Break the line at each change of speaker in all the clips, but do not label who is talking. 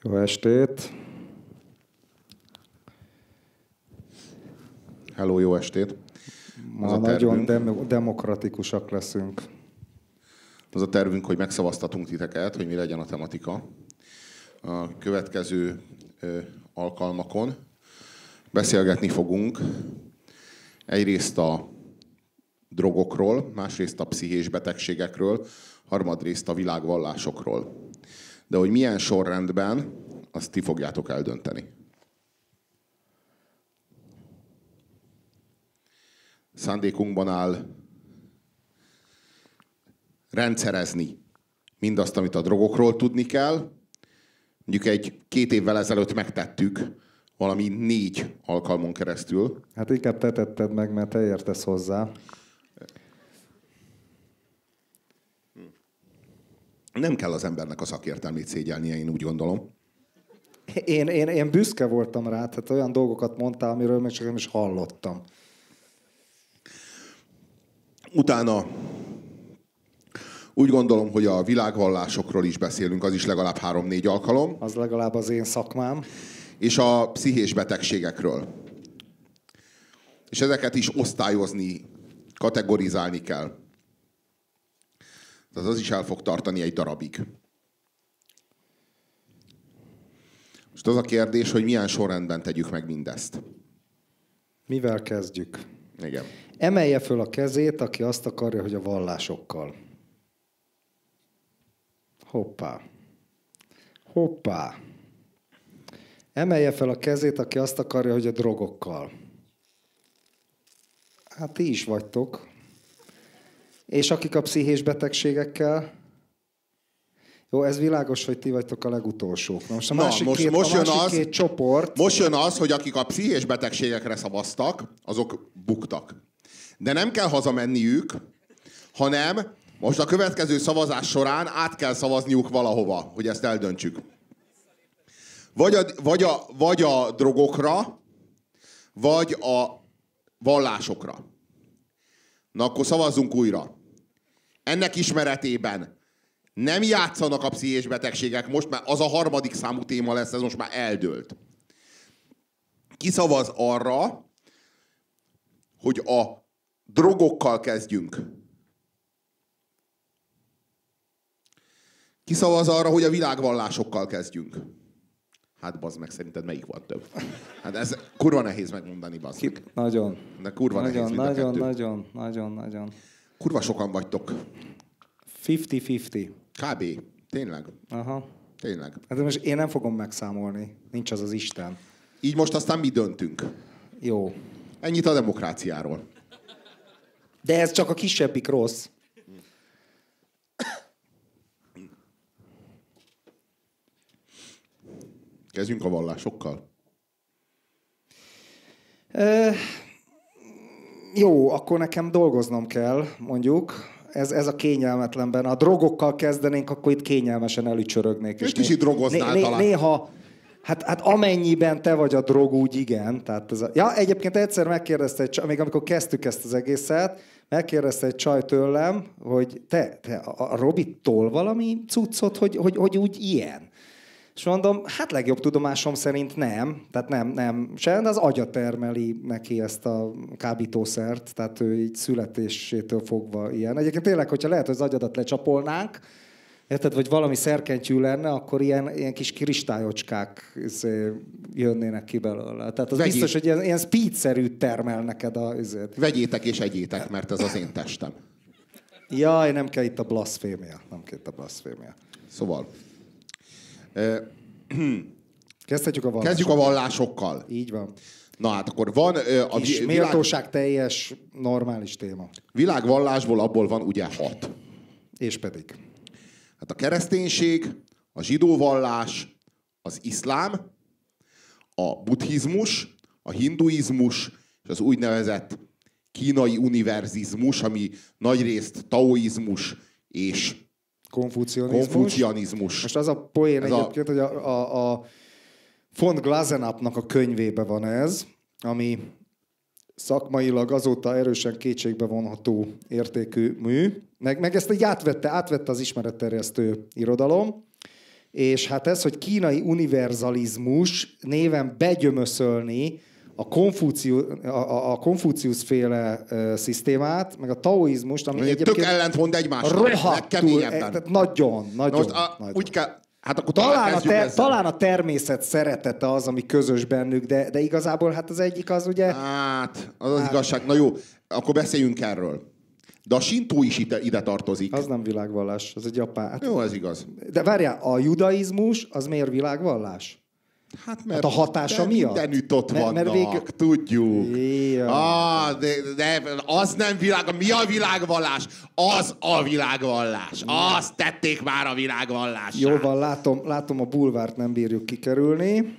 Jó estét!
Hello, jó estét!
Ma nagyon demokratikusak leszünk.
Az a tervünk, hogy megszavaztatunk titeket, hogy mi legyen a tematika. A következő alkalmakon beszélgetni fogunk egyrészt a drogokról, másrészt a pszichés betegségekről, harmadrészt a világvallásokról. De hogy milyen sorrendben, azt ti fogjátok eldönteni. Szándékunkban áll rendszerezni mindazt, amit a drogokról tudni kell. Mondjuk 2 évvel ezelőtt megtettük, valami 4 alkalmon keresztül.
Hát inkább te tetted meg, mert te értesz hozzá.
Nem kell az embernek a szakértelmét szégyelnie, én úgy gondolom.
Én büszke voltam rá, tehát olyan dolgokat mondtál, amiről még csak nem is hallottam.
Utána úgy gondolom, hogy a világvallásokról is beszélünk, az is legalább 3-4 alkalom.
Az legalább az én szakmám.
És a pszichés betegségekről. És ezeket is osztályozni, kategorizálni kell. Tehát az is el fog tartani egy darabig. Most az a kérdés, hogy milyen sorrendben tegyük meg mindezt.
Mivel kezdjük?
Igen.
Emelje föl a kezét, aki azt akarja, hogy a vallásokkal. Hoppá. Hoppá. Emelje fel a kezét, aki azt akarja, hogy a drogokkal. Hát ti is vagytok. És akik a pszichés betegségekkel? Jó, ez világos, hogy ti vagytok a legutolsók. Most a másik két csoport...
Most jön az, hogy akik a pszichés betegségekre szavaztak, azok buktak. De nem kell hazamenniük, hanem most a következő szavazás során át kell szavazniuk valahova, hogy ezt eldöntsük. Vagy a drogokra, vagy a vallásokra. Na akkor szavazzunk újra. Ennek ismeretében nem játszanak a pszichés betegségek, most már az a 3. számú téma lesz, ez most már eldőlt. Ki szavaz arra, hogy a drogokkal kezdjünk? Ki szavaz arra, hogy a világvallásokkal kezdjünk? Hát bazd meg, szerinted melyik volt több? Hát ez kurva nehéz megmondani, bazd meg.
Nagyon.
De kurva nehéz mind a kettő.
Nagyon.
Kurva sokan vagytok.
50-50.
Kb. Tényleg.
Aha.
Tényleg.
Hát most én nem fogom megszámolni. Nincs az az Isten.
Így most aztán mi döntünk.
Jó.
Ennyit a demokráciáról.
De ez csak a kisebbik rossz.
Kezdjünk a vallásokkal.
Jó, akkor nekem dolgoznom kell, mondjuk. Ez a kényelmetlenben. Ha drogokkal kezdenénk, akkor itt kényelmesen elücsörögnék.
És kicsit drogoznál talán.
Néha, hát amennyiben te vagy a drog, úgy igen. Tehát egyébként egyszer megkérdezte, még amikor kezdtük ezt az egészet, megkérdezte egy csaj tőlem, hogy te a Robi tol valami cuccot, hogy úgy ilyen. És mondom, hát legjobb tudomásom szerint nem. Tehát nem se, de az agya termeli neki ezt a kábítószert, tehát ő így születésétől fogva ilyen. Egyébként tényleg, hogyha lehet, hogy az agyadat lecsapolnánk, érted, vagy valami szerkentyű lenne, akkor ilyen kis kristályocskák jönnének ki belőle. Tehát az biztos, hogy ilyen speed-szerű termel neked a...
Vegyétek és egyétek, mert ez az én testem.
Jaj, nem kell itt a blaszfémia.
Szóval...
Kezdjük
a vallásokkal.
Így van.
Na hát akkor van...
méltóság teljes, normális téma.
Világvallásból abból van ugye 6.
És pedig?
Hát a kereszténység, a zsidó vallás, az iszlám, a buddhizmus, a hinduizmus, és az úgynevezett kínai univerzizmus, ami nagyrészt taoizmus és konfucianizmus.
Most az a poén egyébként, hogy a von Glasenappnak a könyvébe van ez, ami szakmailag azóta erősen kétségbe vonható értékű mű. Meg ezt így átvette az ismeretterjesztő irodalom, és hát ez, hogy kínai univerzalizmus néven begyömöszölni a Konfuciusz-féle szisztémát, meg a taoizmust, ami
egyébként tök ellentmond egymásnak, legkeményebben.
Nagyon.
Úgy kell, hát akkor
talán a természet szeretete az, ami közös bennük, de igazából hát az egyik az ugye...
Hát, az igazság. Na jó, akkor beszéljünk erről. De a sintó is ide tartozik.
Az nem világvallás, az egy japán. Hát,
jó, ez igaz.
De várjál, a judaizmus az miért világvallás?
Hát mert
a hatása miatt?
Mindenütt ott vannak, tudjuk. De az nem világ, mi a világvallás? Az a világvallás. Azt tették már a világvallássá.
Jó van, látom a bulvárt nem bírjuk kikerülni.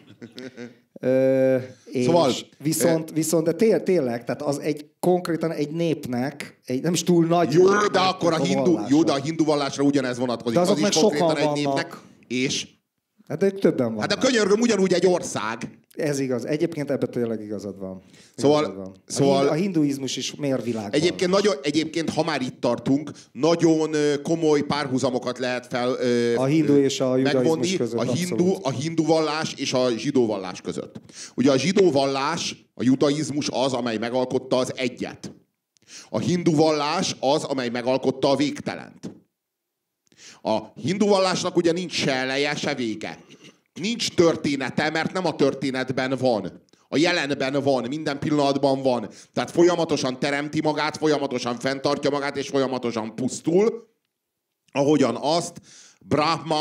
Szóval,
viszont de tényleg, tehát az konkrétan egy népnek, nem is túl nagy...
Jó, de akkor a hindu vallásra ugyanez vonatkozik.
De azok meg sokan vannak.
Népnek, és...
Hát de többen vannak.
Hát a könyörgöm ugyanúgy egy ország.
Ez igaz. Egyébként ebben tényleg igazad van.
Szóval
a hinduizmus is miért világban?
Egyébként, ha már itt tartunk, nagyon komoly párhuzamokat lehet fel
a hindu és a judaizmus között.
A hindu vallás és a zsidó vallás között. Ugye a zsidó vallás, a judaizmus az, amely megalkotta az egyet. A hindu vallás az, amely megalkotta a végtelent. A hindu vallásnak ugye nincs se eleje, se vége. Nincs története, mert nem a történetben van. A jelenben van, minden pillanatban van. Tehát folyamatosan teremti magát, folyamatosan fenntartja magát, és folyamatosan pusztul. Ahogyan azt Brahma,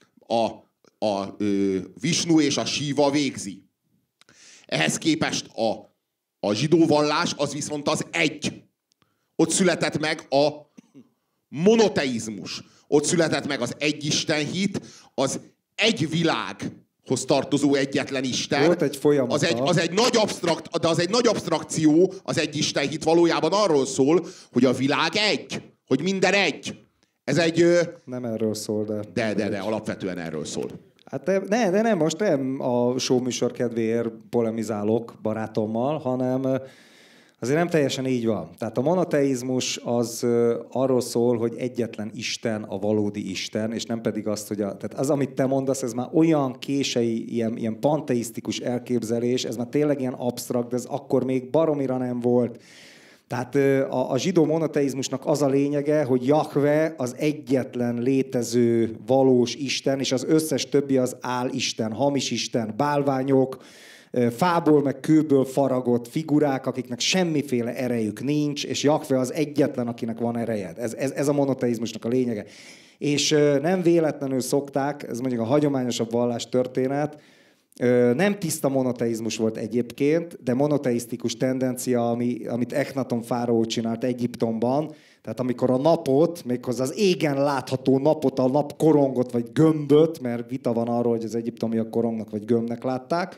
a Vishnu és a Shiva végzi. Ehhez képest a zsidó vallás az viszont az egy. Ott született meg a monoteizmus. Ott született meg az egyistenhit, az egy világhoz tartozó egyetlen Isten.
Volt egy folyamata.
Az egy nagy abstrakció, az egyistenhit valójában arról szól, hogy a világ egy, hogy minden egy. Ez egy...
Nem erről szól,
de alapvetően erről szól.
Hát de nem, most nem a show műsor kedvéért polemizálok barátommal, hanem... Azért nem teljesen így van. Tehát a monoteizmus az arról szól, hogy egyetlen Isten a valódi Isten, és nem pedig azt, hogy tehát az, amit te mondasz, ez már olyan kései, ilyen panteisztikus elképzelés, ez már tényleg ilyen absztrakt, de ez akkor még baromira nem volt. Tehát a zsidó monoteizmusnak az a lényege, hogy Jahve az egyetlen létező valós Isten, és az összes többi az álisten, hamis isten, bálványok, fából meg kőből faragott figurák, akiknek semmiféle erejük nincs, és Jahve az egyetlen, akinek van ereje. Ez a monoteizmusnak a lényege. És nem véletlenül szokták, ez mondjuk a hagyományosabb vallástörténet, nem tiszta monoteizmus volt egyébként, de monoteisztikus tendencia, amit Echnaton fáraó csinált Egyiptomban, tehát amikor a napot, méghozzá az égen látható napot, a nap korongot vagy gömböt, mert vita van arról, hogy az egyiptomiak korongnak vagy gömbnek látták,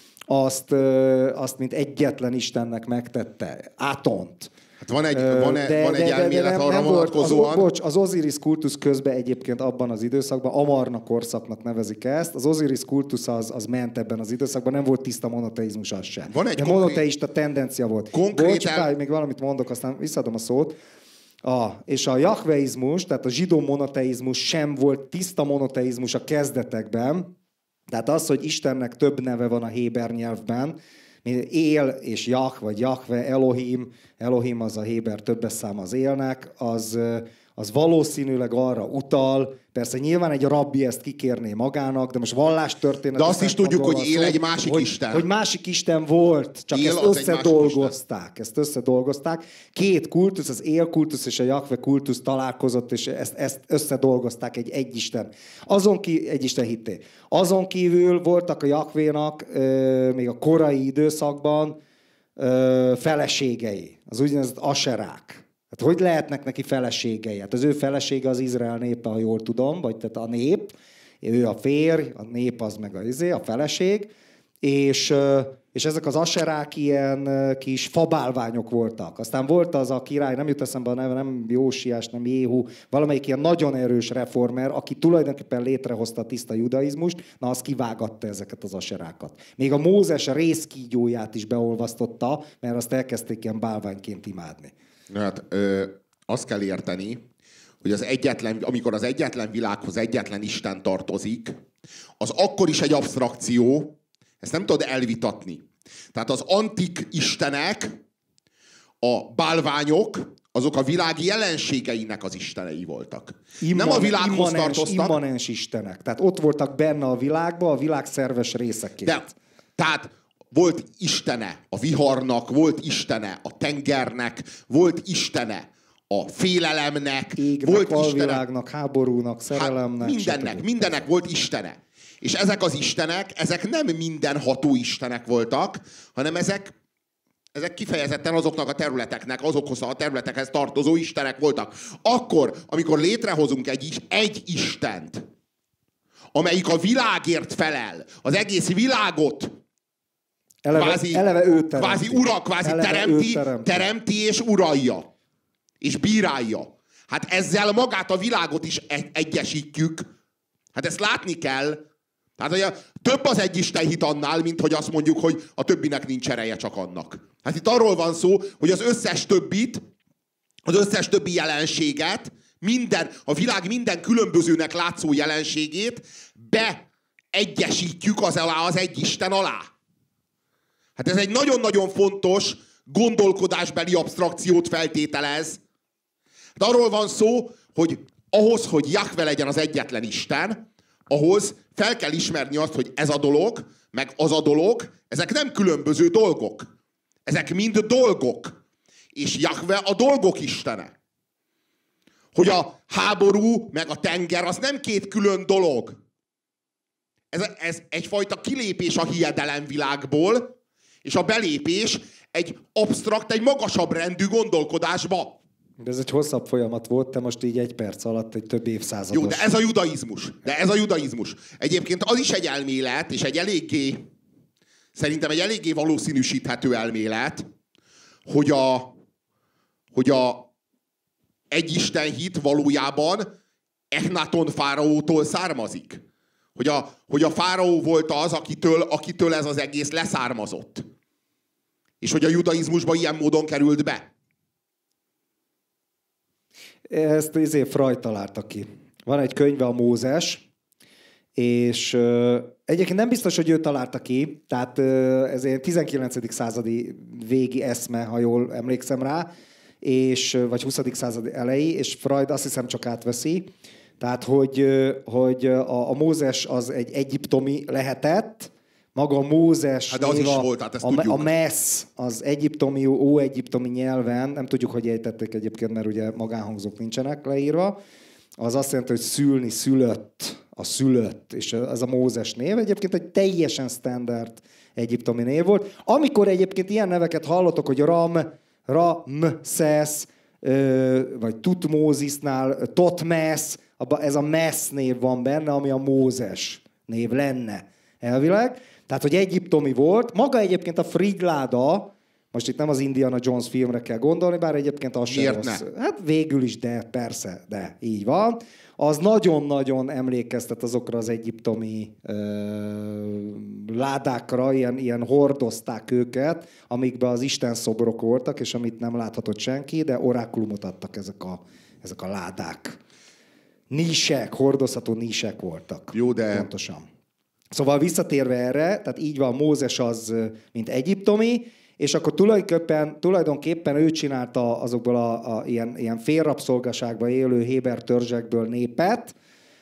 azt mint egyetlen Istennek megtette. Átont.
Hát van egy elmélet arra vonatkozóan.
Az Osiris kultusz közben egyébként abban az időszakban, Amarna korszaknak nevezik ezt, az Osiris kultusz az ment ebben az időszakban, nem volt tiszta monoteizmus az sem. De monoteista tendencia volt. Még valamit mondok, aztán visszaadom a szót. És a jahveizmus, tehát a zsidó monoteizmus sem volt tiszta monoteizmus a kezdetekben. Tehát az, hogy Istennek több neve van a héber nyelvben, Él és Jah, vagy Jahve, Elohim az a héber többes szám az élnek, az valószínűleg arra utal, persze nyilván egy rabbi ezt kikérné magának, de most vallástörténet...
De azt is tudjuk, hogy él egy másik Isten.
Hogy másik Isten volt, csak él, ezt összedolgozták. Két kultusz, az él kultusz és a Jahve kultusz találkozott, és ezt összedolgozták egy Isten. Egy Isten hitté. Azon kívül voltak a Jahvénak még a korai időszakban feleségei, az úgynevezett aserák. Hát hogy lehetnek neki feleségei? Hát az ő felesége az Izrael népe, ha jól tudom, vagy tehát a nép, ő a férj, a nép az meg a feleség, és ezek az aserák ilyen kis fabálványok voltak. Aztán volt az a király, nem jut eszembe a neve, nem Jósiás, nem Jéhu, valamelyik ilyen nagyon erős reformer, aki tulajdonképpen létrehozta a tiszta judaizmust, na az kivágatta ezeket az aserákat. Még a Mózes rézkígyóját is beolvasztotta, mert azt elkezdték ilyen bálványként imádni.
Hát azt kell érteni, hogy amikor az egyetlen világhoz egyetlen Isten tartozik, az akkor is egy absztrakció, ezt nem tudod elvitatni. Tehát az antik istenek, a bálványok, azok a világ jelenségeinek az istenei voltak. Nem a világhoz tartoztak.
Immanens istenek. Tehát ott voltak benne a világban, a világ szerves részeként.
Tehát volt istene a viharnak, volt istene a tengernek, volt istene a félelemnek,
égnek,
volt
alvilágnak, háborúnak, szerelemnek.
Mindennek volt istene. És ezek az istenek, ezek nem mindenható istenek voltak, hanem ezek kifejezetten azoknak a területeknek, azokhoz a területekhez tartozó istenek voltak. Akkor, amikor létrehozunk egy istent, amelyik a világért felel, az egész világot teremti és uralja, és bírálja. Hát ezzel magát a világot is egyesítjük. Hát ezt látni kell. Tehát, hogy több az egy Isten hit annál, mint hogy azt mondjuk, hogy a többinek nincs ereje, csak annak. Hát itt arról van szó, hogy az összes többi jelenséget, a világ minden különbözőnek látszó jelenségét beegyesítjük az egy Isten alá. Hát ez egy nagyon-nagyon fontos gondolkodásbeli absztrakciót feltételez. Hát arról van szó, hogy ahhoz, hogy Jahve legyen az egyetlen Isten, ahhoz fel kell ismerni azt, hogy ez a dolog, meg az a dolog, ezek nem különböző dolgok. Ezek mind dolgok. És Jahve a dolgok istene. Hogy a háború, meg a tenger, az nem két külön dolog. Ez egyfajta kilépés a hiedelemvilágból, és a belépés egy absztrakt, egy magasabb rendű gondolkodásba.
De ez egy hosszabb folyamat volt, te most így egy perc alatt egy több évszázados.
Jó, de ez a judaizmus. Egyébként az is egy elmélet, és szerintem egy eléggé valószínűsíthető elmélet, hogy a egyisten-hit valójában Echnaton fáraótól származik. Hogy a fáraó volt az, akitől ez az egész leszármazott. És hogy a judaizmusba ilyen módon került be.
Ezt Freud találta ki. Van egy könyve, a Mózes, és egyébként nem biztos, hogy ő találta ki, tehát ez egy 19. századi végi eszme, ha jól emlékszem rá, vagy 20. századi elejé, és Freud azt hiszem csak átveszi. Tehát, hogy a Mózes az egy egyiptomi lehetett, maga Mózes,
hát az is volt, hát ezt tudjuk.
A MESZ, az egyiptomi, óegyiptomi nyelven, nem tudjuk, hogy ejtették egyébként, mert ugye magánhangzók nincsenek leírva, az azt jelenti, hogy szülni, szülött, és ez a Mózes név egyébként egy teljesen standard egyiptomi név volt. Amikor egyébként ilyen neveket hallotok, hogy Ramszesz, vagy Tutmózisnál Totmesz, ez a MESZ név van benne, ami a Mózes név lenne elvileg. Tehát, hogy egyiptomi volt. Maga egyébként a Frigláda, most itt nem az Indiana Jones filmre kell gondolni, bár egyébként az sem rossz. Hát végül is, de persze, de így van. Az nagyon-nagyon emlékeztet azokra az egyiptomi ládákra, ilyen hordozták őket, amikben az Isten szobrok voltak, és amit nem láthatott senki, de orákulumot adtak ezek a ládák. Nísek, hordozható nísek voltak.
Jó, de...
Pontosan. Szóval visszatérve erre, tehát így van, Mózes az, mint egyiptomi, és akkor tulajdonképpen ő csinálta azokból ilyen félrabszolgaságban élő héber törzsekből népet,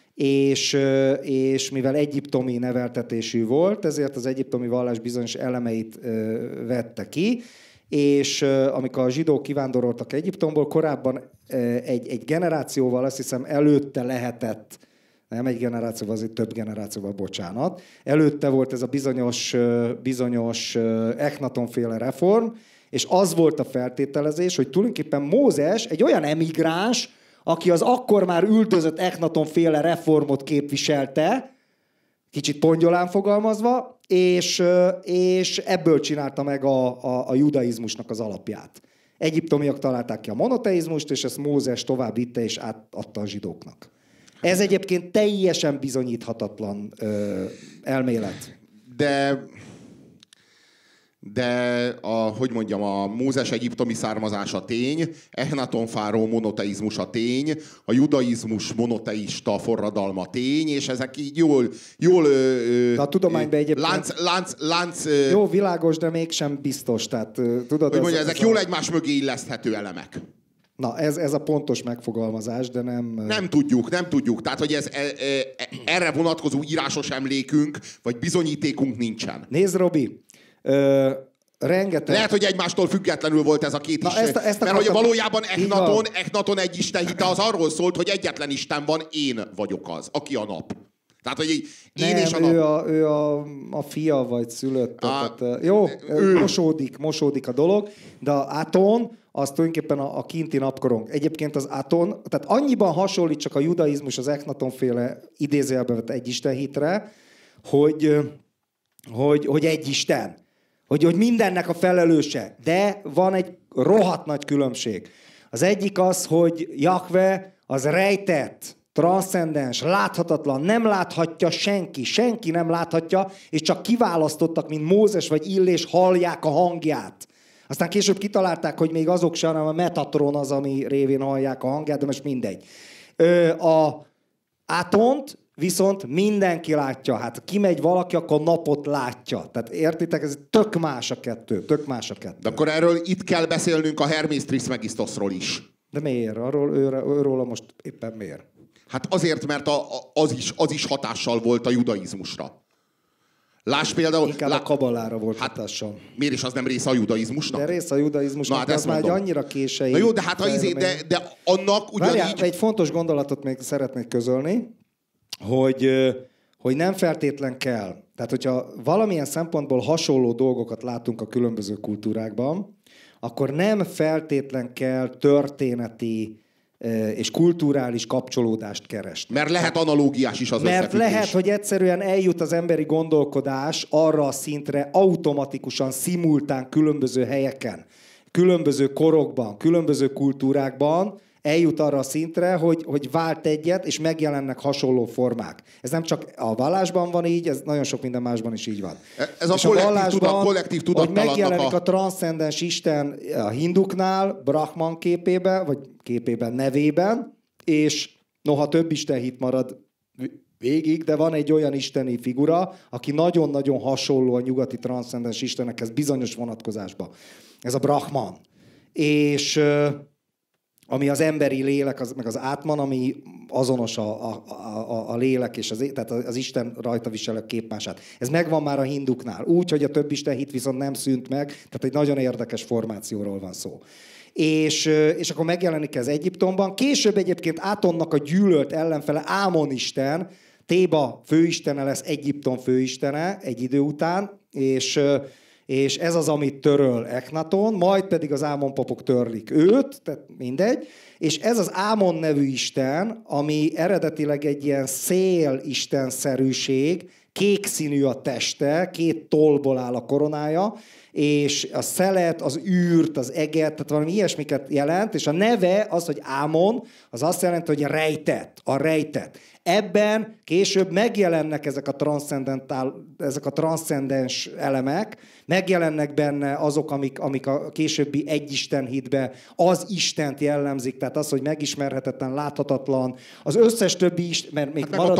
és mivel egyiptomi neveltetésű volt, ezért az egyiptomi vallás bizonyos elemeit vette ki, és amikor a zsidók kivándoroltak Egyiptomból, korábban egy generációval, azt hiszem előtte lehetett, nem egy generációval, azért több generációval, bocsánat. Előtte volt ez a bizonyos Echnaton-féle reform, és az volt a feltételezés, hogy tulajdonképpen Mózes egy olyan emigráns, aki az akkor már üldözött Echnaton-féle reformot képviselte, kicsit pongyolán fogalmazva, és ebből csinálta meg a judaizmusnak az alapját. Egyiptomiak találták ki a monoteizmust, és ezt Mózes tovább vitte és átadta a zsidóknak. Ez egyébként teljesen bizonyíthatatlan elmélet.
De de a Mózes egyiptomi származása tény, Echnaton fáró monoteizmusa tény, a judaizmus monoteista forradalma tény, és ezek így jól
a tudományban egyébként... Jó, világos, de mégsem biztos. Tehát, tudod,
hogy mondja, ezek jól egymás mögé illeszthető elemek.
Na, ez a pontos megfogalmazás, de nem...
Nem tudjuk. Tehát, hogy erre vonatkozó írásos emlékünk, vagy bizonyítékunk nincsen.
Nézd, Robi, rengeteg...
Lehet, hogy egymástól függetlenül volt ez a két isten. Mert hogy valójában Echnaton egy isten hite az arról szólt, hogy egyetlen Isten van, én vagyok az, aki a nap. Tehát, hogy én és a nap.
Ő a fia vagy szülött. Jó, mosódik a dolog, de a Aton az tulajdonképpen a kinti napkorong. Egyébként az Aton, tehát annyiban hasonlít csak a judaizmus az Echnaton-féle idézőjelbe vett egyistenhitre, hogy egy Isten. Hogy mindennek a felelőse. De van egy rohadt nagy különbség. Az egyik az, hogy Jahve az rejtett, transzcendens, láthatatlan, nem láthatja senki nem láthatja, és csak kiválasztottak, mint Mózes vagy Illés, hallják a hangját. Aztán később kitalálták, hogy még azok sem, hanem a Metatron az, ami révén hallják a hangját, de most mindegy. A Atont viszont mindenki látja. Hát kimegy valaki, akkor napot látja. Tehát értitek, ez tök más a kettő.
De akkor erről itt kell beszélnünk a Hermes Trismegisztoszról is.
De miért? Őról most éppen miért?
Hát azért, mert az is hatással volt a judaizmusra. Láss például...
Inkább a kabalára volt hatással.
Miért is az nem része a judaizmusnak?
De része a judaizmusnak,
hát
de az már egy annyira késői.
Na jó, de hát de annak ugyanígy...
Várjál, egy fontos gondolatot még szeretnék közölni, hogy nem feltétlen kell. Tehát, hogyha valamilyen szempontból hasonló dolgokat látunk a különböző kultúrákban, akkor nem feltétlen kell történeti és kulturális kapcsolódást keresni.
Mert lehet analógiás is az
összefüggés. Mert lehet, hogy egyszerűen eljut az emberi gondolkodás arra a szintre automatikusan, szimultán különböző helyeken, különböző korokban, különböző kultúrákban, eljut arra a szintre, hogy vált egyet, és megjelennek hasonló formák. Ez nem csak a vallásban van így, ez nagyon sok minden másban is így van.
Ez a kollektív tudattalannak
hogy megjelenik a transzcendens Isten a hinduknál, Brahman képében, vagy képében, nevében, és noha több Isten hit marad végig, de van egy olyan isteni figura, aki nagyon-nagyon hasonló a nyugati transzcendens istenekhez bizonyos vonatkozásban. Ez a Brahman. És... ami az emberi lélek, meg az átman, ami azonos a lélek és tehát az Isten rajta viselő képmását. Ez megvan már a hinduknál. Úgy, hogy a több Isten hit viszont nem szűnt meg, tehát egy nagyon érdekes formációról van szó. És akkor megjelenik ez Egyiptomban. Később egyébként Átonnak a gyűlölt ellenfele Ámon isten, Téba főistene lesz Egyiptom főistene egy idő után, és ez az, amit töröl Echnaton, majd pedig az Ámon papok törlik őt, tehát mindegy, és ez az Ámon nevű isten, ami eredetileg egy ilyen szélistenszerűség, kék színű a teste, 2 tollból áll a koronája, és a szelet, az űrt, az eget, tehát valami ilyesmiket jelent, és a neve az, hogy Ámon, az azt jelenti, hogy a rejtett. Ebben később megjelennek ezek a transzcendens elemek, megjelennek benne azok, amik a későbbi egyisten hitbe az Istent jellemzik, tehát az, hogy megismerhetetlen, láthatatlan, az összes többi Isten, mert még
marad,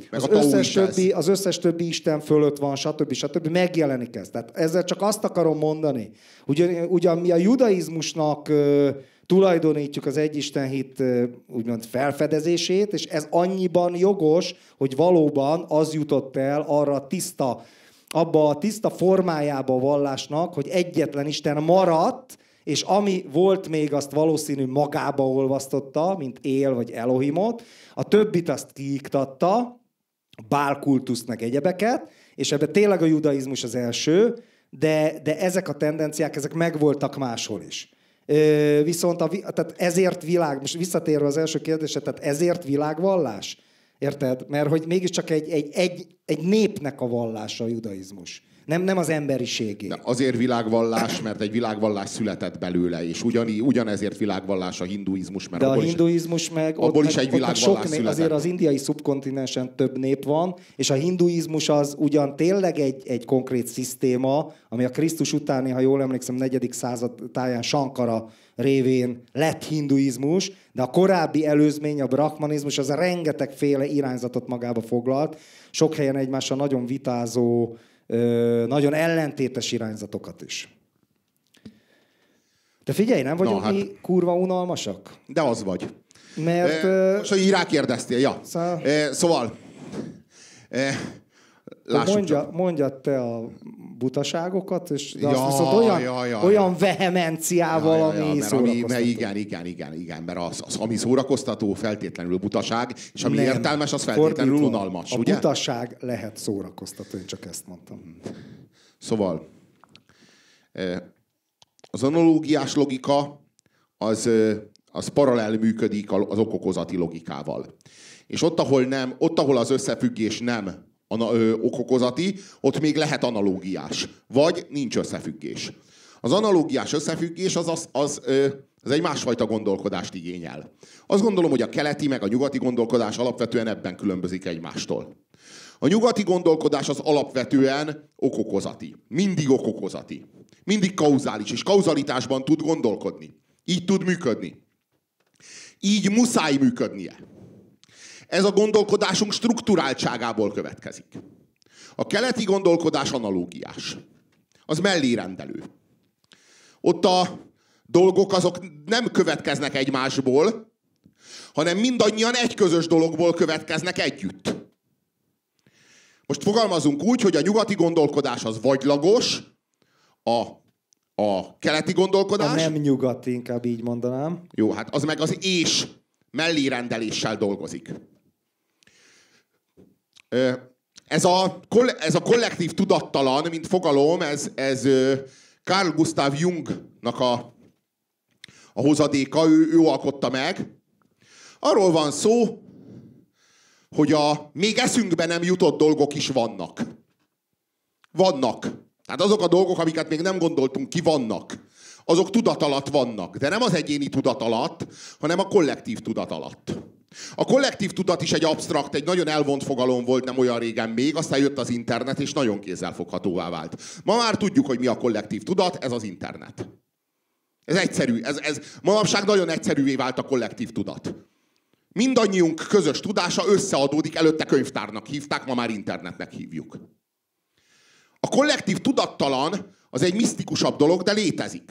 az összes többi Isten fölött van, stb. Megjelenik ez. Tehát ezzel csak azt akarom mondani, ugyan mi a judaizmusnak tulajdonítjuk az egyistenhit úgymond felfedezését, és ez annyiban jogos, hogy valóban az jutott el arra abba a tiszta formájába a vallásnak, hogy egyetlen Isten maradt, és ami volt még, azt valószínű magába olvasztotta, mint Él vagy Elohimot, a többit azt kiiktatta, bálkultuszt meg egyebeket, és ebben tényleg a judaizmus az első, de ezek a tendenciák, ezek megvoltak máshol is. Viszont tehát ezért most visszatérve az első kérdésre, tehát ezért világvallás? Érted? Mert hogy mégiscsak egy népnek a vallása a judaizmus. Nem az emberiségé.
De azért világvallás, mert egy világvallás született belőle, és ugyanezért világvallás a hinduizmus, mert
de a hinduizmus meg
abból is egy világvallás született.
Azért az indiai szubkontinensen több nép van, és a hinduizmus az ugyan tényleg egy konkrét szisztéma, ami a Krisztus utáni, ha jól emlékszem, 4. század táján Sankara révén lett hinduizmus, de a korábbi előzmény, a brahmanizmus, az a rengetegféle irányzatot magába foglalt, sok helyen egymással nagyon vitázó, nagyon ellentétes irányzatokat is. De figyelj, nem vagyunk mi kurva unalmasak?
De az vagy.
Mert...
Most, hogy így rákérdeztél, ja. Szóval...
Mondjad te a butaságokat, és de azt viszont olyan vehemenciával, ami szórakoztató.
Igen, mert az, ami szórakoztató, feltétlenül butaság, és ami értelmes, az feltétlenül unalmas,
a
ugye?
A butaság lehet szórakoztató, én csak ezt mondtam.
Szóval, az analógiás logika az paralel működik az okokozati logikával. És ott, ahol az összefüggés nem okokozati, ott még lehet analógiás. Vagy nincs összefüggés. Az analógiás összefüggés az egy másfajta gondolkodást igényel. Azt gondolom, hogy a keleti meg a nyugati gondolkodás alapvetően ebben különbözik egymástól. A nyugati gondolkodás az alapvetően okokozati. Mindig okokozati. Mindig kauzális, és kauzalitásban tud gondolkodni. Így tud működni. Így muszáj működnie. Ez a gondolkodásunk strukturáltságából következik. A keleti gondolkodás analógiás. Az mellérendelő. Ott a dolgok azok nem következnek egymásból, hanem mindannyian egy közös dologból következnek együtt. Most fogalmazunk úgy, hogy a nyugati gondolkodás az vagylagos, a keleti gondolkodás...
A nem nyugati, inkább így mondanám.
Jó, hát az meg az és mellérendeléssel dolgozik. Ez a kollektív tudattalan, mint fogalom, ez Carl Gustav Jungnak a hozadéka, ő alkotta meg. Arról van szó, hogy a még eszünkbe nem jutott dolgok is vannak. Vannak. Tehát azok a dolgok, amiket még nem gondoltunk ki, vannak. Azok tudat alatt vannak. De nem az egyéni tudat alatt, hanem a kollektív tudat alatt. A kollektív tudat is egy absztrakt, egy nagyon elvont fogalom volt nem olyan régen még, aztán jött az internet, és nagyon kézzelfoghatóvá vált. Ma már tudjuk, hogy mi a kollektív tudat, ez az internet. Ez egyszerű. Ez manapság nagyon egyszerűvé vált a kollektív tudat. Mindannyiunk közös tudása összeadódik, előtte könyvtárnak hívták, ma már internetnek hívjuk. A kollektív tudattalan az egy misztikusabb dolog, de létezik.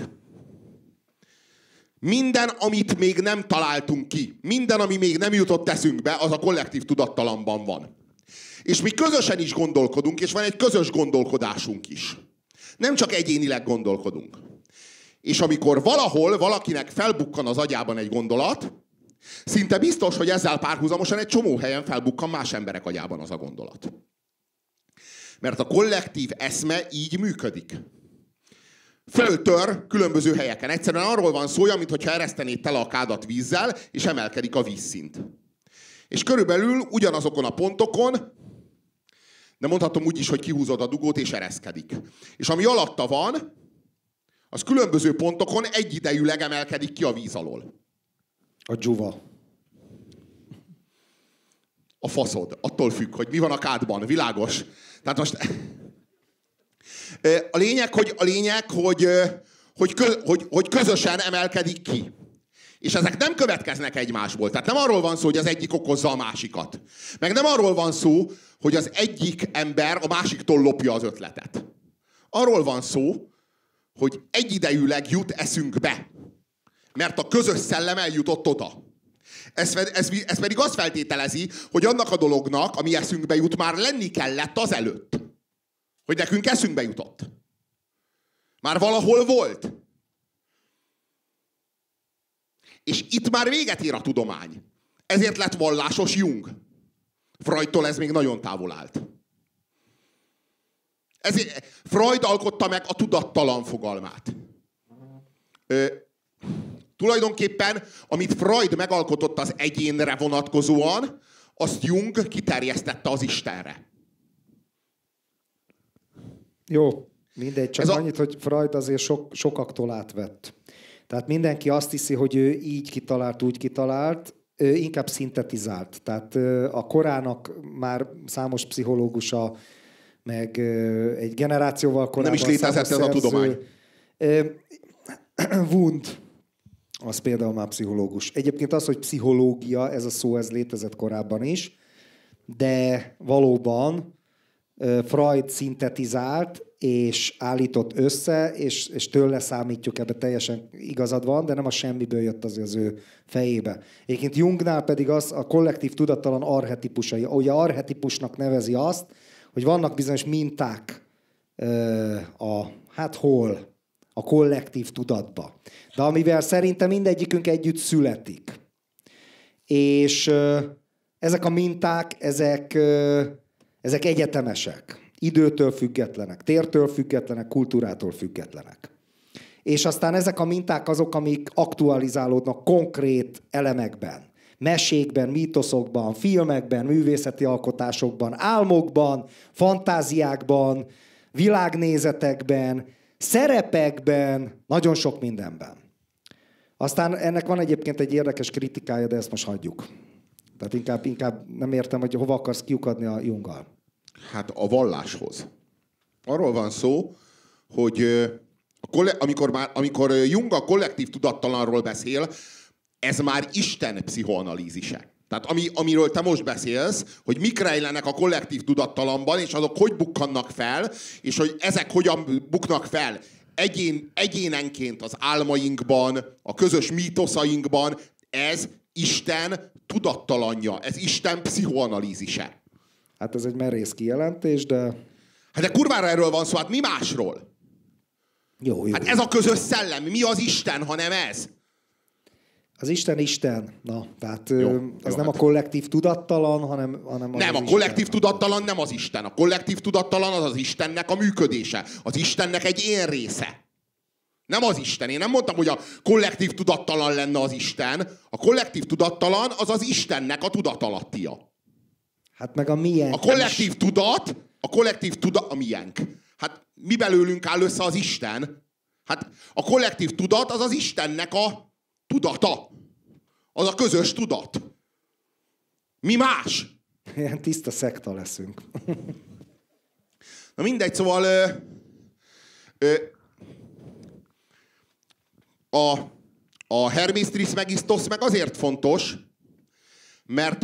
Minden, amit még nem találtunk ki, minden, ami még nem jutott eszünkbe, az a kollektív tudattalanban van. És mi közösen is gondolkodunk, és van egy közös gondolkodásunk is. Nem csak egyénileg gondolkodunk. És amikor valahol valakinek felbukkan az agyában egy gondolat, szinte biztos, hogy ezzel párhuzamosan egy csomó helyen felbukkan más emberek agyában az a gondolat. Mert a kollektív eszme így működik. Föltör különböző helyeken. Egyszerűen arról van szó, mintha eresztenéd tele a kádat vízzel, és emelkedik a vízszint. És körülbelül ugyanazokon a pontokon, de mondhatom úgy is, hogy kihúzod a dugót, és ereszkedik. És ami alatta van, az különböző pontokon egyidejűleg emelkedik ki a víz alól.
A dzsuva.
A faszod. Attól függ, hogy mi van a kádban. Világos. Tehát most... A lényeg, hogy közösen emelkedik ki. És ezek nem következnek egymásból. Tehát nem arról van szó, hogy az egyik okozza a másikat. Meg nem arról van szó, hogy az egyik ember a másiktól lopja az ötletet. Arról van szó, hogy egyidejűleg jut eszünkbe. Mert a közös szellem eljutott oda. Ez pedig azt feltételezi, hogy annak a dolognak, ami eszünkbe jut, már lenni kellett azelőtt. Hogy nekünk eszünkbe jutott. Már valahol volt. És itt már véget ér a tudomány. Ezért lett vallásos Jung. Freudtól ez még nagyon távol állt. Freud alkotta meg a tudattalan fogalmát. Tulajdonképpen, amit Freud megalkotott az egyénre vonatkozóan, azt Jung kiterjesztette az Istenre.
Jó, mindegy, csak annyit, hogy Freud azért sokaktól átvett. Tehát mindenki azt hiszi, hogy ő így kitalált, úgy kitalált, inkább szintetizált. Tehát a korának már számos pszichológusa, meg egy generációval korábban...
Nem is létezett ez a tudomány.
Wundt, az például már pszichológus. Egyébként az, hogy pszichológia, ez a szó, ez létezett korábban is, de valóban Freud szintetizált, és állított össze, és tőle számítjuk, ebbe teljesen igazad van, de nem a semmiből jött az ő fejébe. Egyébként Jungnál pedig az a kollektív tudattalan archetipusai. Ugye archetipusnak nevezi azt, hogy vannak bizonyos minták hol? A kollektív tudatba. De amivel szerintem mindegyikünk együtt születik. És ezek a minták, ezek egyetemesek. Időtől függetlenek, tértől függetlenek, kultúrától függetlenek. És aztán ezek a minták azok, amik aktualizálódnak konkrét elemekben. Mesékben, mítoszokban, filmekben, művészeti alkotásokban, álmokban, fantáziákban, világnézetekben, szerepekben, nagyon sok mindenben. Aztán ennek van egyébként egy érdekes kritikája, de ezt most hagyjuk. Tehát inkább nem értem, hogy hova akarsz kiukadni a Junggal.
Hát a valláshoz. Arról van szó, hogy amikor Jung a kollektív tudattalanról beszél, ez már Isten pszichoanalízise. Tehát amiről te most beszélsz, hogy mik rejlenek a kollektív tudattalamban, és azok hogy bukkannak fel, és hogy ezek hogyan buknak fel egyénenként az álmainkban, a közös mítoszainkban, ez Isten tudattalanja, ez Isten pszichoanalízise.
Hát ez egy merész kijelentés, de...
Hát de kurvára erről van szó, hát mi másról?
Jó.
Hát ez a közös szellem, mi az Isten, hanem ez?
Az Isten. Na, tehát az nem
hát.
a kollektív tudattalan, hanem az
nem,
az
a kollektív tudattalan nem az Isten. A kollektív tudattalan az az Istennek a működése. Az Istennek egy én része. Nem az Isten. Én nem mondtam, hogy a kollektív tudattalan lenne az Isten. A kollektív tudattalan az az Istennek a tudatalattia.
Hát meg a miénk.
A kollektív tudat, a miénk. Hát mi belőlünk áll össze az Isten? Hát a kollektív tudat az az Istennek a tudata. Az a közös tudat. Mi más?
Ilyen tiszta szekta leszünk.
Na mindegy, szóval a Hermes Trismegistos meg azért fontos, mert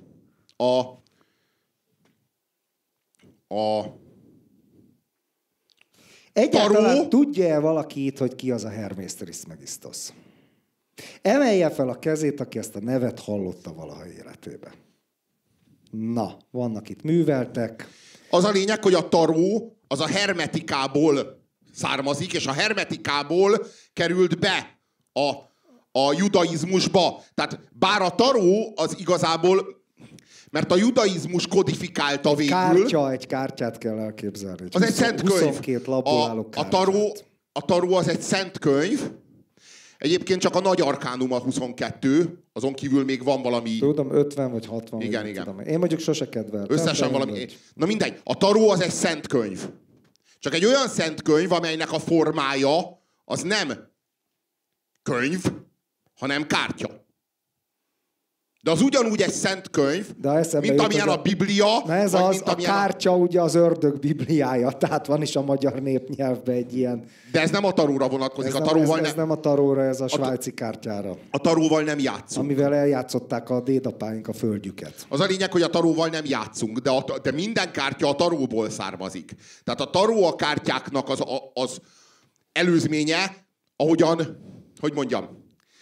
egyáltalán tudja-e valaki itt, hogy ki az a Hermes Trismegistos? Emelje fel a kezét, aki ezt a nevet hallotta valaha életében. Na, vannak itt műveltek.
Az a lényeg, hogy a taró az a hermetikából származik, és a hermetikából került be a judaizmusba. Tehát bár a taró az igazából, mert a judaizmus kodifikálta végül.
Egy kártyát kell elképzelni.
Az egy szent könyv.
22 labból álló kártyát.
A taró az egy szent könyv. Egyébként csak a nagy arkánum a 22, azon kívül még van valami...
Tudom, 50 vagy 60.
Igen.
Tudom. Én mondjuk sose kedveltem.
Összesen valami... Na mindegy, a taró az egy szent könyv. Csak egy olyan szent könyv, amelynek a formája az nem könyv, hanem kártya. De az ugyanúgy egy szent könyv, mint amilyen a Biblia.
Na ez az, a kártya ugye az ördög bibliája, tehát van is a magyar népnyelvben egy ilyen...
De ez nem a taróra vonatkozik.
Ez nem a taróra, ez a svájci kártyára.
A taróval nem játszunk.
Amivel eljátszották a dédapáink a földjüket.
Az a lényeg, hogy a taróval nem játszunk, de minden kártya a taróból származik. Tehát a taró a kártyáknak az előzménye, ahogyan, hogy mondjam,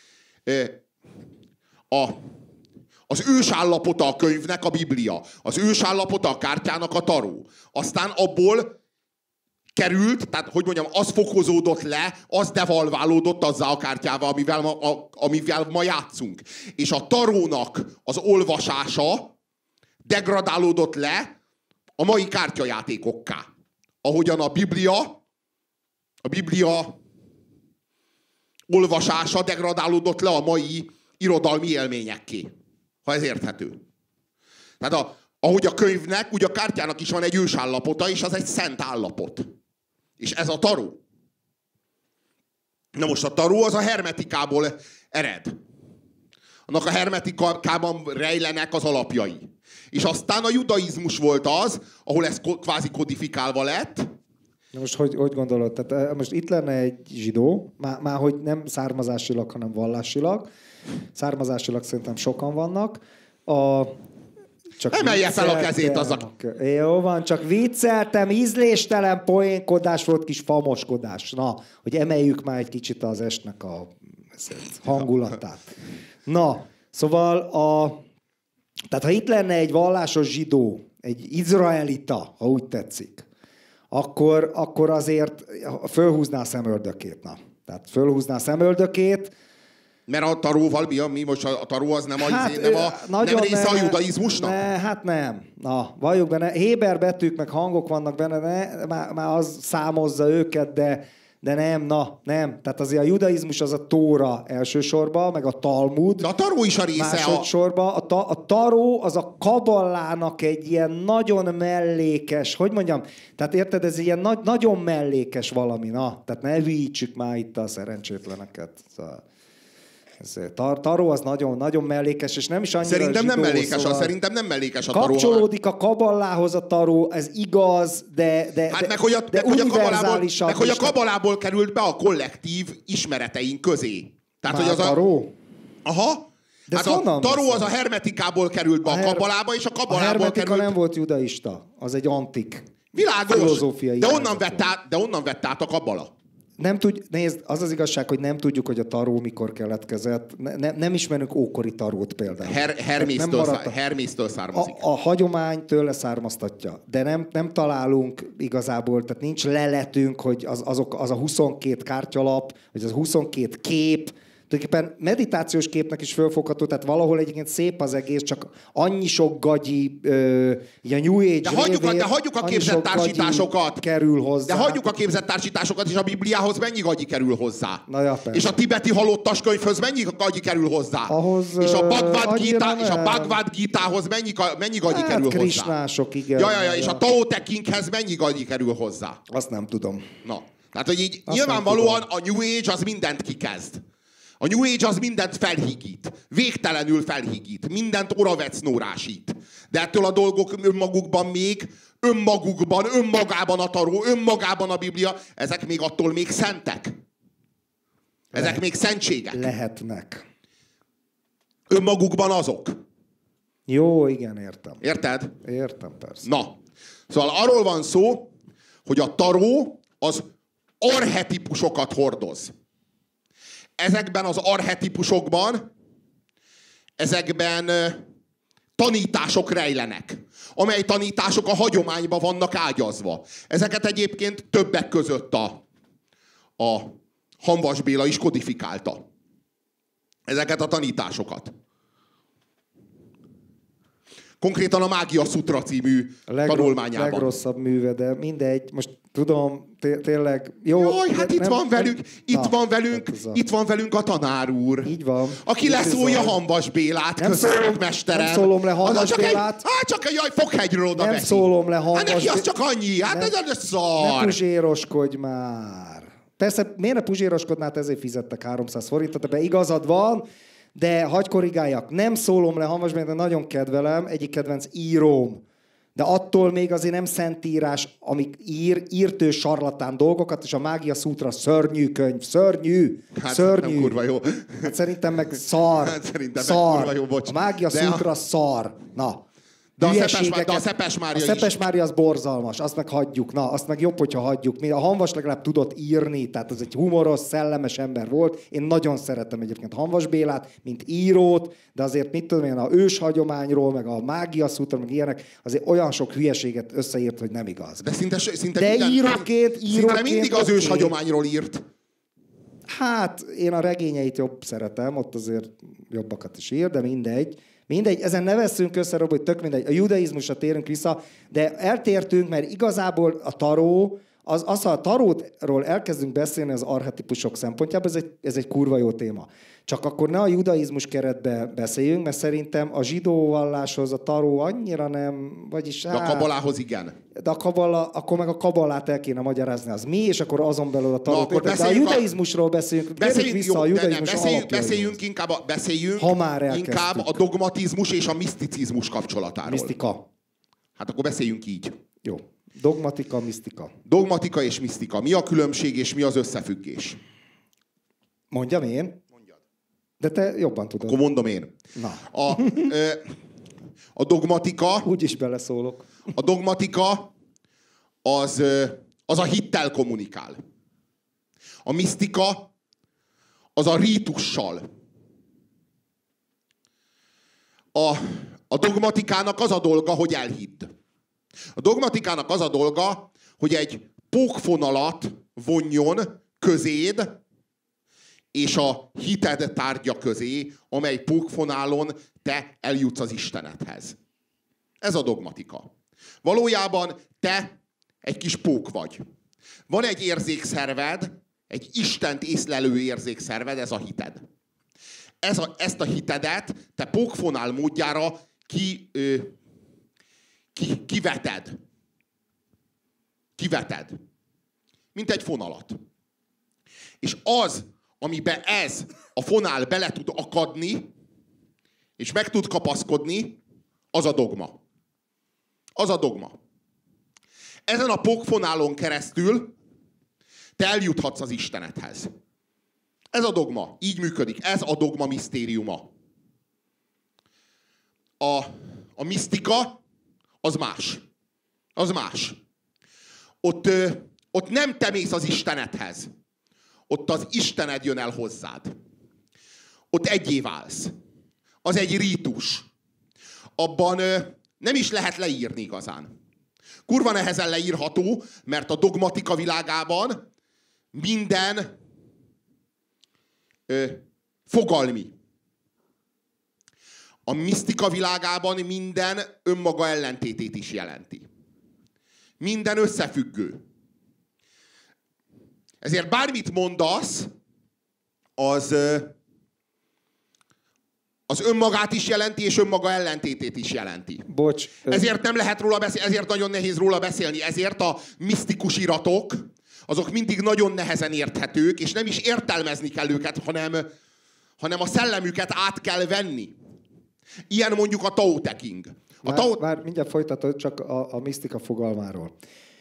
az ősállapota a könyvnek a Biblia. Az ősállapota a kártyának a taró. Aztán abból került, tehát hogy mondjam, az fokozódott le, az devalválódott azzal a kártyával, amivel ma játszunk. És a tarónak az olvasása degradálódott le a mai kártyajátékokká. Ahogyan a Biblia olvasása degradálódott le a mai irodalmi élményekké. Ha ez érthető. Tehát ahogy a könyvnek, úgy a kártyának is van egy ősállapota, és az egy szent állapot. És ez a taró. Na most a taró az a hermetikából ered. Annak a hermetikában rejlenek az alapjai. És aztán a judaizmus volt az, ahol ez kvázi kodifikálva lett.
Na most hogy gondolod? Tehát most itt lenne egy zsidó, már hogy nem származásilag, hanem vallásilag. Származásilag szerintem sokan vannak.
Csak emelje fel a kezét az a...
Jó van, csak vicceltem, ízléstelen poénkodás volt, kis famoskodás. Na, hogy emeljük már egy kicsit az estnek a hangulatát. Na, szóval tehát ha itt lenne egy vallásos zsidó, egy izraelita, ha úgy tetszik, akkor azért fölhúzná a szemöldökét. Na. Tehát fölhúzná a szemöldökét.
Mert a taróval mi most a taró az nem nem része a judaizmusnak?
Hát nem. Na, valljuk benne. Héber betűk meg hangok vannak benne, már az számozza őket, de nem. Tehát azért a judaizmus az a Tóra elsősorban, meg a Talmud.
De a taró is a része.
Másodszorban. A taró az a kaballának egy ilyen nagyon mellékes, hogy mondjam, tehát érted, ez ilyen nagyon mellékes valami, na. Tehát ne hülyítsük már itt a szerencsétleneket. Szóval taró az nagyon, nagyon mellékes, és nem is annyira
szerintem
zsidó,
nem mellékes,
szóval
szerintem nem mellékes a taró.
Kapcsolódik a kaballához a taró, ez igaz, de univerzálisabb.
Meg hogy a kabalából került be a kollektív ismereteink közé. Tehát,
már
hogy az
taró?
Aha. De hát a taró az a hermetikából került be a kabalába, és a kabalából került...
A hermetika nem volt judaista, az egy antik
filozófiai. De onnan vett át a kabala.
Nézd, az igazság, hogy nem tudjuk, hogy a taró mikor keletkezett. Nem ismerünk ókori tarót például.
Hermésztől származik.
A hagyomány tőle származtatja. De nem találunk igazából, tehát nincs leletünk, hogy az a 22 kártyalap, vagy az 22 kép, tulajdonképpen meditációs képnek is fölfogható, tehát valahol egyébként szép az egész, csak annyi sok gagyi, a New Age
de hagyjuk a képzett társításokat.
Kerül hozzá.
De hagyjuk a képzett társításokat, és a Bibliához mennyi gagyi kerül hozzá.
Na ja,
és a tibeti halottas könyvhöz mennyi gagyi kerül hozzá.
Ahhoz,
és a Bhagavad Gítához mennyi gagyi kerül hozzá.
Krisnások, igen.
Ja, és a Tao Te Chinghez mennyi gagyi kerül hozzá.
Azt nem tudom.
Na, tehát hogy így nyilvánvalóan a New Age az mindent kikezd. A New Age az mindent felhigít. Végtelenül felhigít. Mindent oravecnórásít. De ettől a dolgok önmagában a taró, önmagában a Biblia, ezek még attól még szentek. Ezek még szentségek.
Lehetnek.
Önmagukban azok.
Jó, igen, értem.
Érted?
Értem, persze.
Na, szóval arról van szó, hogy a taró az archetipusokat hordoz. Ezekben az archetipusokban, ezekben tanítások rejlenek, amely tanítások a hagyományba vannak ágyazva. Ezeket egyébként többek között a Hamvas Béla is kodifikálta. Ezeket a tanításokat. Konkrétan a Mágia Szutra című tanulmányában.
Legrosszabb műve, de mindegy. Most tudom, tényleg... Jó,
jaj, hát itt van velünk a tanár úr.
Így van.
Aki leszólja Hamvas Bélát, köszönjük, mesterem.
Nem szólom le Hamvas Bélát.
Csak egy Fokhegyről oda
nem szólom le Hamvas Bélát.
Neki az csak annyi, hát ez szar.
Ne puzséroskodj már. Persze, miért ne puzséroskodnál, ezért fizettek 300 forintot, de igazad van, de hagyj korrigáljak. Nem szólom le Hamvas Bélát, de nagyon kedvelem, egyik kedvenc íróm. De attól még azért nem szentírás, amik írt ő sarlatán dolgokat, és a Mágia Szutra szörnyű könyv. Szörnyű.
Nem kurva jó.
Hát szerintem meg szar.
Szerintem
szar.
Meg kurva jó, bocs.
A Mágia Szutra szar. Na.
De a Szepes Mária is.
A Szepes Mária az borzalmas, azt meg hagyjuk. Na, azt meg jobb, hogyha hagyjuk. A Hamvas legalább tudott írni, tehát az egy humoros, szellemes ember volt. Én nagyon szeretem egyébként Hamvas Bélát, mint írót, de azért mit tudom én, a őshagyományról, meg a Mágia Szutra, meg ilyenek, azért olyan sok hülyeséget összeírt, hogy nem igaz.
De szinte
íróként
mindig az őshagyományról írt.
Hát, én a regényeit jobb szeretem, ott azért jobbakat is ír, de mindegy. Ezen ne vesszünk össze, Robi, hogy tök mindegy. A judaizmusra térünk vissza, de eltértünk, mert igazából a taró ha a tarótról elkezdünk beszélni az archetipusok szempontjából, ez egy kurva jó téma. Csak akkor ne a judaizmus keretbe beszéljünk, mert szerintem a zsidó valláshoz a taró annyira nem, vagyis...
De a kabalához igen.
De a kabala, akkor meg a kabalát el kéne magyarázni, az mi, és akkor azon belül a tarót. De a judaizmusról beszéljünk vissza a judaizmus
beszéljünk inkább a dogmatizmus és a miszticizmus kapcsolatáról.
Misztika.
Hát akkor beszéljünk így.
Jó. Dogmatika, misztika.
Dogmatika és misztika. Mi a különbség és mi az összefüggés?
Mondjam én?
Mondjad.
De te jobban tudod.
Akkor mondom én.
Na.
A dogmatika...
Úgyis beleszólok.
A dogmatika az a hittel kommunikál. A misztika az a rítussal. A dogmatikának az a dolga, hogy elhidd. A dogmatikának az a dolga, hogy egy pókfonalat vonjon közéd és a hited tárgya közé, amely pókfonálon te eljutsz az Istenedhez. Ez a dogmatika. Valójában te egy kis pók vagy. Van egy érzékszerved, egy Istent észlelő érzékszerved, ez a hited. Ezt a hitedet te pókfonál módjára kiveted. Kiveted. Mint egy fonalat. És az, amiben ez a fonál bele tud akadni, és meg tud kapaszkodni, az a dogma. Az a dogma. Ezen a pókfonálon keresztül te eljuthatsz az Istenedhez. Ez a dogma. Így működik. Ez a dogma misztériuma. A misztika az más. Az más. Ott nem te mész az Istenedhez. Ott az Istened jön el hozzád. Ott egyé válsz. Az egy rítus. Abban nem is lehet leírni igazán. Kurva nehezen leírható, mert a dogmatika világában minden fogalmi. A misztika világában minden önmaga ellentétét is jelenti. Minden összefüggő. Ezért bármit mondasz, az önmagát is jelenti, és önmaga ellentétét is jelenti.
Bocs.
Ezért nem lehet róla beszélni, ezért nagyon nehéz róla beszélni. Ezért a misztikus iratok, azok mindig nagyon nehezen érthetők, és nem is értelmezni kell őket, hanem a szellemüket át kell venni. Ilyen mondjuk a Tao Te Ching.
Már mindjárt folytatod csak a misztika fogalmáról.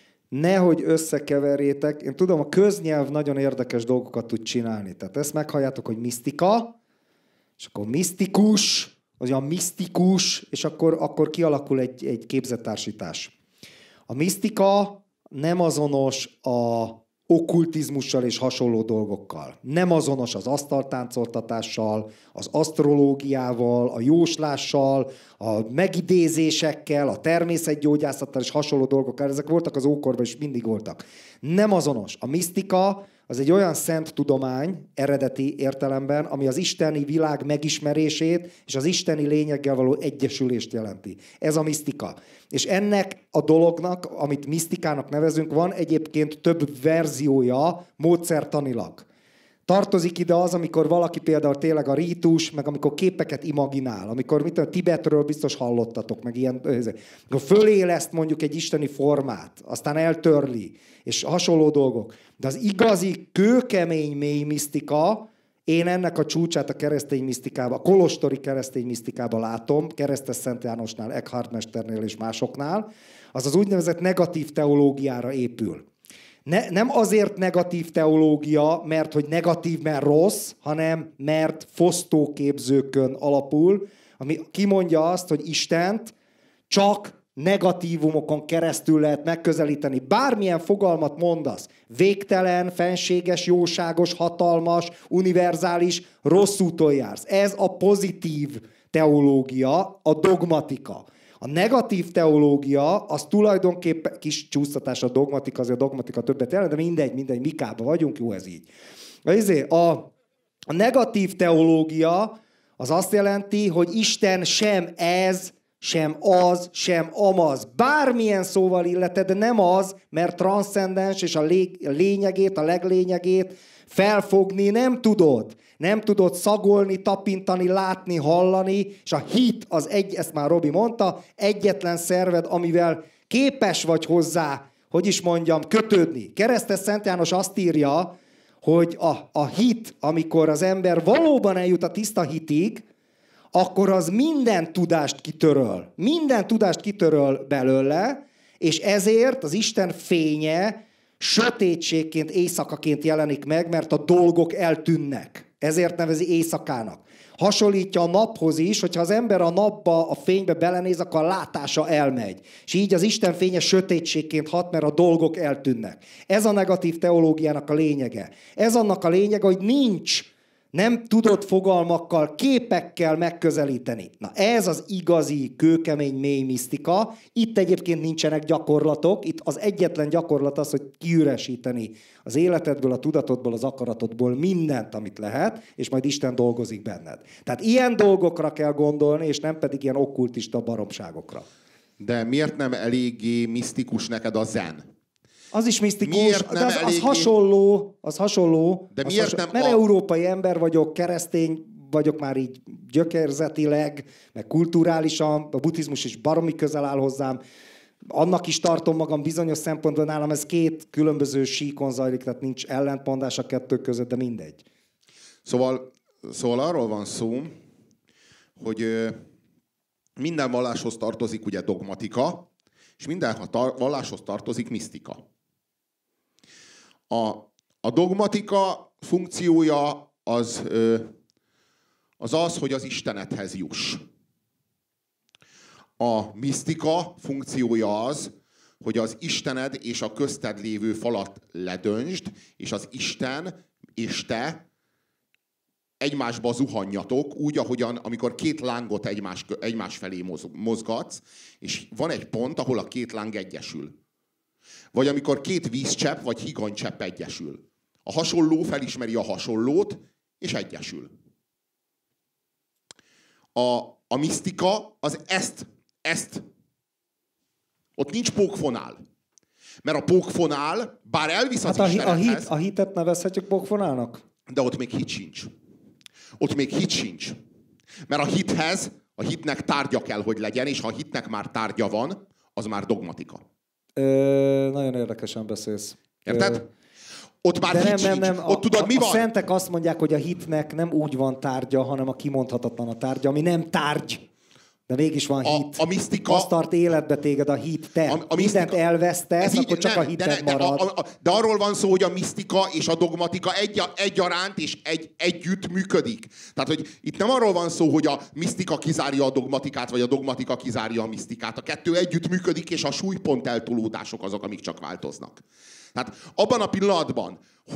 Nehogy összekeverjétek. Én tudom, a köznyelv nagyon érdekes dolgokat tud csinálni. Tehát ezt meghalljátok, hogy misztika, és akkor misztikus, az olyan misztikus, és akkor kialakul egy képzettársítás. A misztika nem azonos a okkultizmussal és hasonló dolgokkal. Nem azonos az asztaltáncoltatással, az asztrológiával, a jóslással, a megidézésekkel, a természetgyógyászattal és hasonló dolgokkal. Ezek voltak az ókorban, és mindig voltak. Nem azonos. A misztika az egy olyan szent tudomány, eredeti értelemben, ami az isteni világ megismerését és az isteni lényeggel való egyesülést jelenti. Ez a misztika. És ennek a dolognak, amit misztikának nevezünk, van egyébként több verziója módszertanilag. Tartozik ide az, amikor valaki például tényleg a rítus, meg amikor képeket imaginál, amikor Tibetről biztos hallottatok, meg ilyen, amikor föléleszt mondjuk egy isteni formát, aztán eltörli, és hasonló dolgok. De az igazi, kőkemény mély misztika, én ennek a csúcsát a keresztény misztikában, a kolostori keresztény misztikában látom, Keresztes Szent Jánosnál, Eckhart mesternél és másoknál, az az úgynevezett negatív teológiára épül. Nem azért negatív teológia, mert hogy negatív, mert rossz, hanem mert fosztóképzőkön alapul, ami kimondja azt, hogy Istent csak negatívumokon keresztül lehet megközelíteni. Bármilyen fogalmat mondasz, végtelen, fenséges, jóságos, hatalmas, univerzális, rossz úton jársz. Ez a pozitív teológia, a dogmatika. A negatív teológia, az tulajdonképpen, kis csúsztatás a dogmatika, azért a dogmatika többet jelent, de mindegy, Mikában vagyunk, jó ez így. A negatív teológia az azt jelenti, hogy Isten sem ez, sem az, sem amaz. Bármilyen szóval illeted, nem az, mert transzcendens, és a lényegét, a leglényegét felfogni nem tudod. Nem tudod szagolni, tapintani, látni, hallani, és a hit az ezt már Robi mondta, egyetlen szerved, amivel képes vagy hozzá, hogy is mondjam, kötődni. Keresztes Szent János azt írja, hogy a hit, amikor az ember valóban eljut a tiszta hitig, akkor az minden tudást kitöröl. Minden tudást kitöröl belőle, és ezért az Isten fénye sötétségként, éjszakaként jelenik meg, mert a dolgok eltűnnek. Ezért nevezi éjszakának. Hasonlítja a naphoz is, hogyha az ember a napba, a fénybe belenéz, akkor a látása elmegy. És így az Isten fénye sötétségként hat, mert a dolgok eltűnnek. Ez a negatív teológiának a lényege. Ez annak a lényege, hogy nem tudod fogalmakkal, képekkel megközelíteni. Na ez az igazi, kőkemény, mély misztika. Itt egyébként nincsenek gyakorlatok. Itt az egyetlen gyakorlat az, hogy kiüresíteni az életedből, a tudatodból, az akaratodból mindent, amit lehet, és majd Isten dolgozik benned. Tehát ilyen dolgokra kell gondolni, és nem pedig ilyen okkultista baromságokra.
De miért nem eléggé misztikus neked a zen?
Az is misztikus, de az hasonló.
De miért nem
mert európai ember vagyok, keresztény vagyok már így gyökérzetileg, meg kulturálisan, a buddhizmus is baromi közel áll hozzám. Annak is tartom magam bizonyos szempontból, nálam ez két különböző síkon zajlik, tehát nincs ellentmondás a kettő között, de mindegy.
Szóval arról van szó, hogy minden valláshoz tartozik ugye dogmatika, és minden valláshoz tartozik misztika. A dogmatika funkciója az, hogy az Istenedhez juss. A misztika funkciója az, hogy az Istened és a közted lévő falat ledöntsd, és az Isten és te egymásba zuhanjatok, úgy, ahogyan amikor két lángot egymás felé mozgatsz, és van egy pont, ahol a két láng egyesül. Vagy amikor két vízcsepp vagy higanycsepp egyesül. A hasonló felismeri a hasonlót, és egyesül. A misztika az ezt. Ott nincs pókfonál. Mert a pókfonál, bár elvisz az Istenedhez...
A hitet nevezhetjük pókfonálnak?
De ott még hit sincs. Ott még hit sincs. Mert a hitnek tárgya kell, hogy legyen, és ha a hitnek már tárgya van, az már dogmatika.
Nagyon érdekesen beszélsz.
Érted? Ott már hit sincs.
Nem.
Ott tudod, mi van?
A szentek azt mondják, hogy a hitnek nem úgy van tárgya, hanem a kimondhatatlan a tárgya, ami nem tárgy. De mégis van hit.
A misztika...
Azt tart életbe téged a hit. Te mindent elvesztesz, akkor csak a hited marad.
De arról van szó, hogy a misztika és a dogmatika egyaránt és együtt működik. Tehát, hogy itt nem arról van szó, hogy a misztika kizárja a dogmatikát, vagy a dogmatika kizárja a misztikát. A kettő együtt működik, és a súlypont eltolódások azok, amik csak változnak. Tehát abban a pillanatban,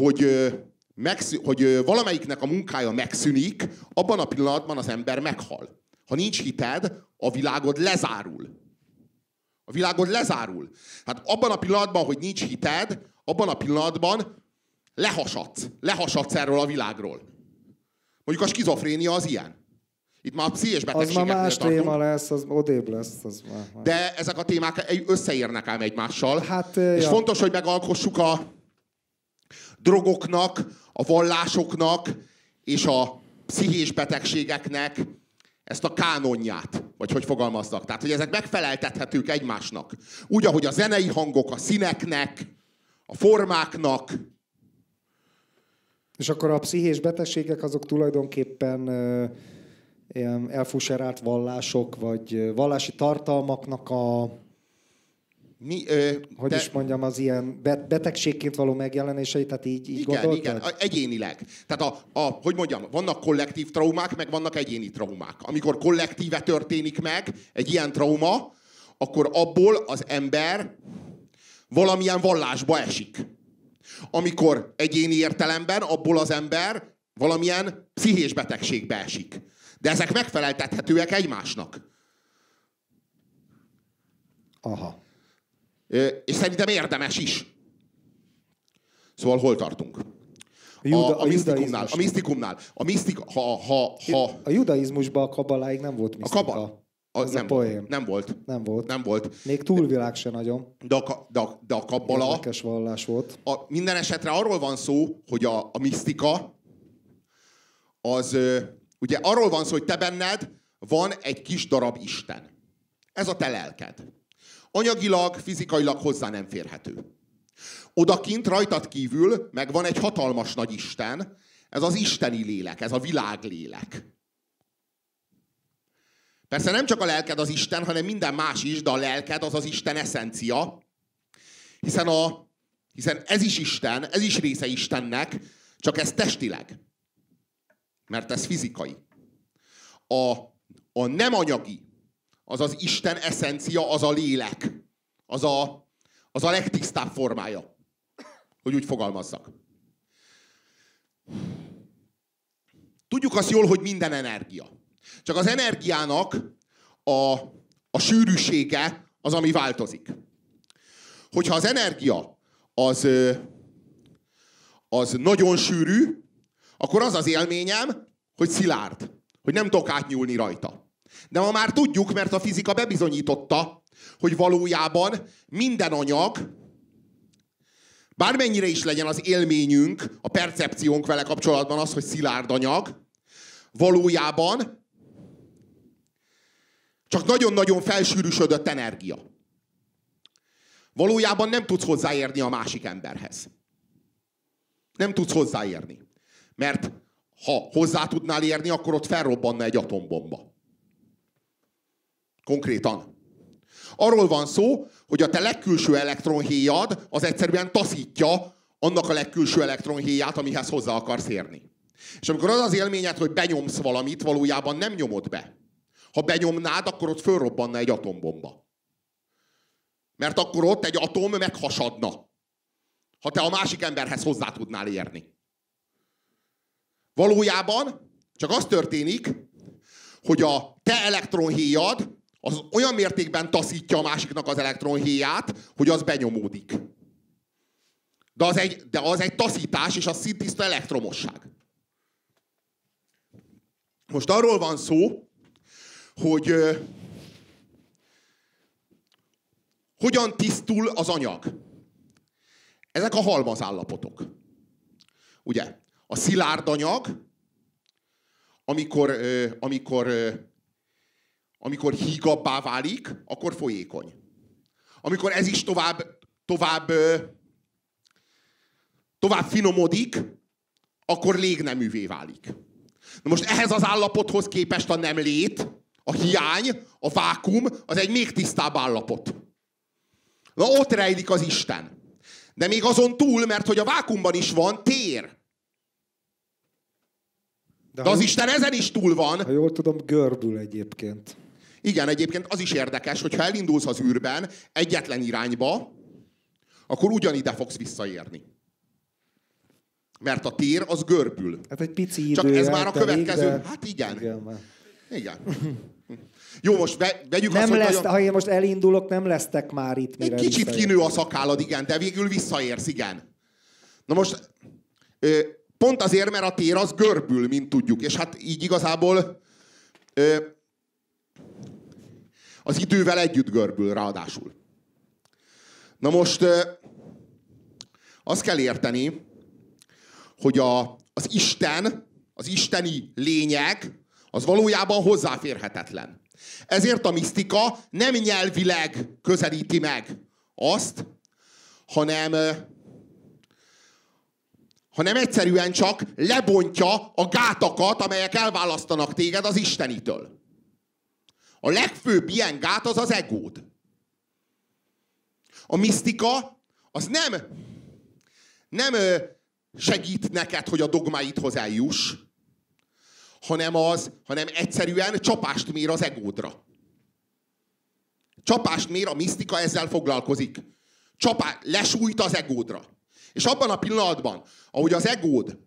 hogy valamelyiknek a munkája megszűnik, abban a pillanatban az ember meghal. Ha nincs hited, a világod lezárul. A világod lezárul. Hát abban a pillanatban, hogy nincs hited, abban a pillanatban lehasadsz erről a világról. Mondjuk a skizofrénia az ilyen. Itt már a pszichés betegségeknél
tartunk. Az már más téma lesz, az odébb lesz. Az már.
De ezek a témák összeérnek ám egymással. És fontos, hogy megalkossuk a drogoknak, a vallásoknak és a pszichés betegségeknek ezt a kánonját, vagy hogy fogalmaznak. Tehát, hogy ezek megfeleltethetők egymásnak. Úgy, ahogy a zenei hangok a színeknek, a formáknak.
És akkor a pszichés betegségek azok tulajdonképpen ilyen elfuserált vallások, vagy vallási tartalmaknak a... hogy is mondjam, az ilyen betegségként való megjelenései, tehát így gondoltad?
Igen, egyénileg. Tehát hogy mondjam, vannak kollektív traumák, meg vannak egyéni traumák. Amikor kollektíve történik meg egy ilyen trauma, akkor abból az ember valamilyen vallásba esik. Amikor egyéni értelemben abból az ember valamilyen pszichés betegségbe esik. De ezek megfeleltethetőek egymásnak.
Aha.
És szerintem érdemes is. Szóval hol tartunk? A misztikumnál. A judaizmusban
a kabaláig nem volt misztika. Ez a poém.
Nem volt.
Nem volt. Még túlvilág se nagyon.
De a kabbala...
Érdekes vallás volt.
Minden esetre arról van szó, hogy a misztika az... Ugye arról van szó, hogy te benned van egy kis darab Isten. Ez a te lelked. Anyagilag, fizikailag hozzá nem férhető. Odakint rajtad kívül meg van egy hatalmas nagy Isten, ez az isteni lélek, ez a világlélek. Persze nem csak a lelked az Isten, hanem minden más is, de a lelked az az Isten eszencia, hiszen ez is Isten, ez is része Istennek, csak ez testileg. Mert ez fizikai. A nem anyagi, az az Isten eszencia, az a lélek. Az a legtisztább formája. Hogy úgy fogalmazzak. Tudjuk azt jól, hogy minden energia. Csak az energiának a sűrűsége az, ami változik. Hogyha az energia az nagyon sűrű, akkor az az élményem, hogy szilárd. Hogy nem tudok átnyúlni rajta. De ma már tudjuk, mert a fizika bebizonyította, hogy valójában minden anyag, bármennyire is legyen az élményünk, a percepciónk vele kapcsolatban az, hogy szilárd anyag, valójában csak nagyon-nagyon felsűrűsödött energia. Valójában nem tudsz hozzáérni a másik emberhez. Nem tudsz hozzáérni. Mert ha hozzá tudnál érni, akkor ott felrobbanna egy atombomba. Konkrétan. Arról van szó, hogy a te legkülső elektronhéjad az egyszerűen taszítja annak a legkülső elektronhéját, amihez hozzá akarsz érni. És amikor az az élményed, hogy benyomsz valamit, valójában nem nyomod be. Ha benyomnád, akkor ott fölrobbanna egy atombomba. Mert akkor ott egy atom meghasadna. Ha te a másik emberhez hozzá tudnál érni. Valójában csak az történik, hogy a te elektronhéjad az olyan mértékben taszítja a másiknak az elektronhéját, hogy az benyomódik. De az egy taszítás, és az szintiszta elektromosság. Most arról van szó, hogy hogyan tisztul az anyag. Ezek a halmazállapotok. Ugye, a szilárd anyag, amikor hígabbá válik, akkor folyékony. Amikor ez is tovább finomodik, akkor légneművé válik. Na most ehhez az állapothoz képest a nem lét, a hiány, a vákum, az egy még tisztább állapot. Na ott rejlik az Isten. De még azon túl, mert hogy a vákumban is van tér. De az Isten ezen is túl van.
Ha jól tudom, görbül egyébként.
Igen, egyébként az is érdekes, hogy ha elindulsz az űrben egyetlen irányba, akkor ugyanide fogsz visszaérni. Mert a tér az görbül.
Hát egy pici idő.
Csak ez már a következő... De... Hát igen. Igen. Jó, most vegyük
nem
azt, hogy
lesz, ha én most elindulok, nem lesztek már itt.
Egy kicsit kinő a szakállad, igen, de végül visszaérsz, igen. Na most pont azért, mert a tér az görbül, mint tudjuk. És hát így igazából az idővel együtt görbül, ráadásul. Na most azt kell érteni, hogy az Isten, az isteni lényeg, az valójában hozzáférhetetlen. Ezért a misztika nem nyelvileg közelíti meg azt, hanem egyszerűen csak lebontja a gátakat, amelyek elválasztanak téged az Istenitől. A legfőbb ilyen gát az az egód. A misztika az nem segít neked, hogy a dogmáidhoz eljuss, hanem egyszerűen csapást mér az egódra. Csapást mér, a misztika ezzel foglalkozik. Lesújt az egódra. És abban a pillanatban, ahogy az egód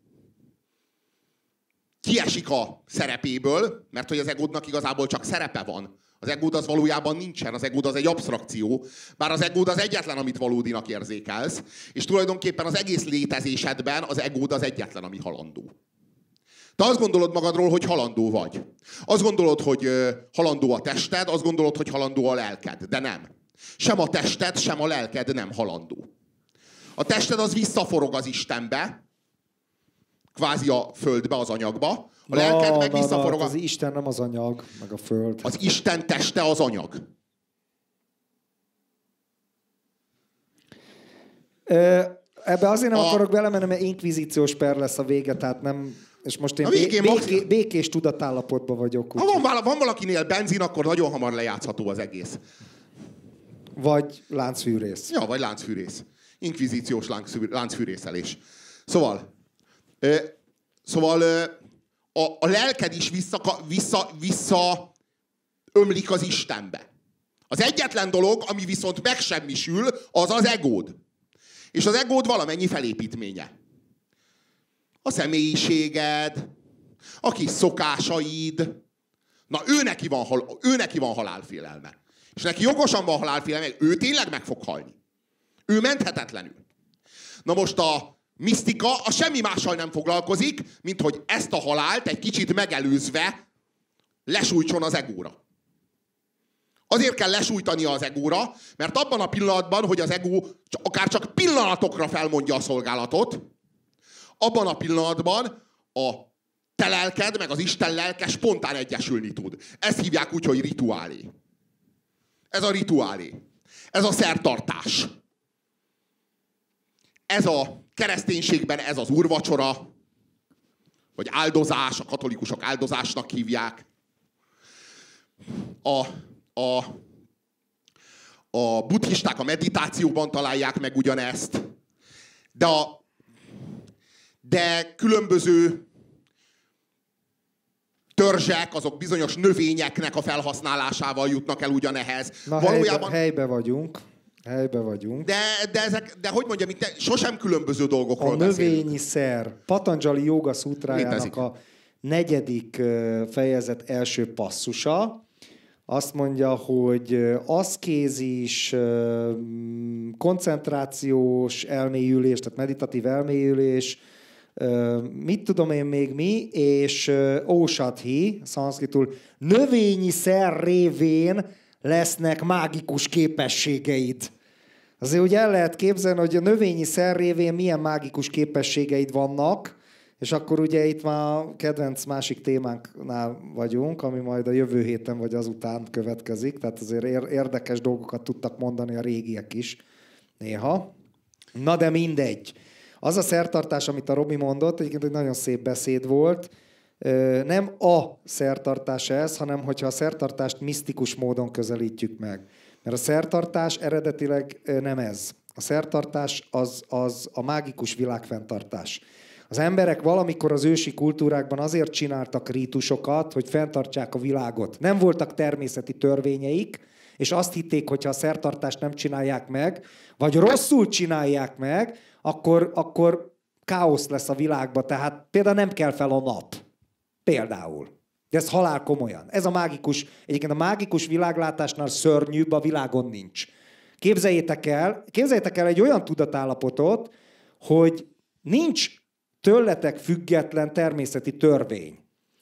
kiesik a szerepéből, mert hogy az egódnak igazából csak szerepe van. Az egód az valójában nincsen, az egód az egy absztrakció, bár az egód az egyetlen, amit valódinak érzékelsz, és tulajdonképpen az egész létezésedben az egód az egyetlen, ami halandó. Te azt gondolod magadról, hogy halandó vagy. Azt gondolod, hogy halandó a tested, azt gondolod, hogy halandó a lelked, de nem. Sem a tested, sem a lelked nem halandó. A tested az visszaforog az Istenbe, kvázi a földbe, az anyagba. A lelked meg visszaforog
az Isten nem az anyag, meg a föld.
Az Isten teste az anyag.
Ebbe azért nem akarok belemenni, mert inkvizíciós per lesz a vége, tehát nem... És most én békés tudatállapotban vagyok.
Ha van valakinél benzin, akkor nagyon hamar lejátszható az egész.
Vagy láncfűrész.
Ja, vagy láncfűrész. Inkvizíciós láncfűrészelés. Szóval a lelked is vissza ömlik az Istenbe. Az egyetlen dolog, ami viszont megsemmisül, az az egód. És az egód valamennyi felépítménye. A személyiséged, a kis szokásaid. Na, ő neki van halálfélelme. És neki jogosan van halálfélelme, ő tényleg meg fog halni. Ő menthetetlenül. Na most a misztika a semmi mással nem foglalkozik, mint hogy ezt a halált egy kicsit megelőzve lesújtson az egóra. Azért kell lesújtania az egóra, mert abban a pillanatban, hogy az egó akár csak pillanatokra felmondja a szolgálatot, abban a pillanatban a te lelked, meg az Isten lelke spontán egyesülni tud. Ezt hívják úgy, hogy rituálé. Ez a rituálé. Ez a szertartás. Ez a kereszténységben ez az úrvacsora, vagy áldozás, a katolikusok áldozásnak hívják. A buddhisták a meditációban találják meg ugyanezt. De különböző törzsek, azok bizonyos növényeknek a felhasználásával jutnak el ugyanehhez.
Na, valójában... helybe vagyunk.
De hogy mondjam, itt sosem különböző dolgokról beszélünk.
A növényi szer. Patanjali Jóga Szútrájának a 4. fejezet első passzusa. Azt mondja, hogy aszkézis, koncentrációs elmélyülés, tehát meditatív elmélyülés, mit tudom én még mi, és ósathi, szanszkritul, növényi szer révén lesznek mágikus képességeid. Azért úgy el lehet képzelni, hogy a növényi szer révén milyen mágikus képességeid vannak, és akkor ugye itt már a kedvenc másik témánknál vagyunk, ami majd a jövő héten vagy azután következik, tehát azért érdekes dolgokat tudtak mondani a régiek is néha. Na de mindegy. Az a szertartás, amit a Robi mondott, egyébként egy nagyon szép beszéd volt, nem a szertartás ez, hanem hogyha a szertartást misztikus módon közelítjük meg. Mert a szertartás eredetileg nem ez. A szertartás az a mágikus világfenntartás. Az emberek valamikor az ősi kultúrákban azért csináltak rítusokat, hogy fenntartsák a világot. Nem voltak természeti törvényeik, és azt hitték, hogyha a szertartást nem csinálják meg, vagy rosszul csinálják meg, akkor káosz lesz a világban. Tehát például nem kell fel a nap. Például. De ez halál komolyan. Ez a mágikus, egyébként a mágikus világlátásnál szörnyűbb a világon nincs. Képzeljétek el egy olyan tudatállapotot, hogy nincs tőletek független természeti törvény.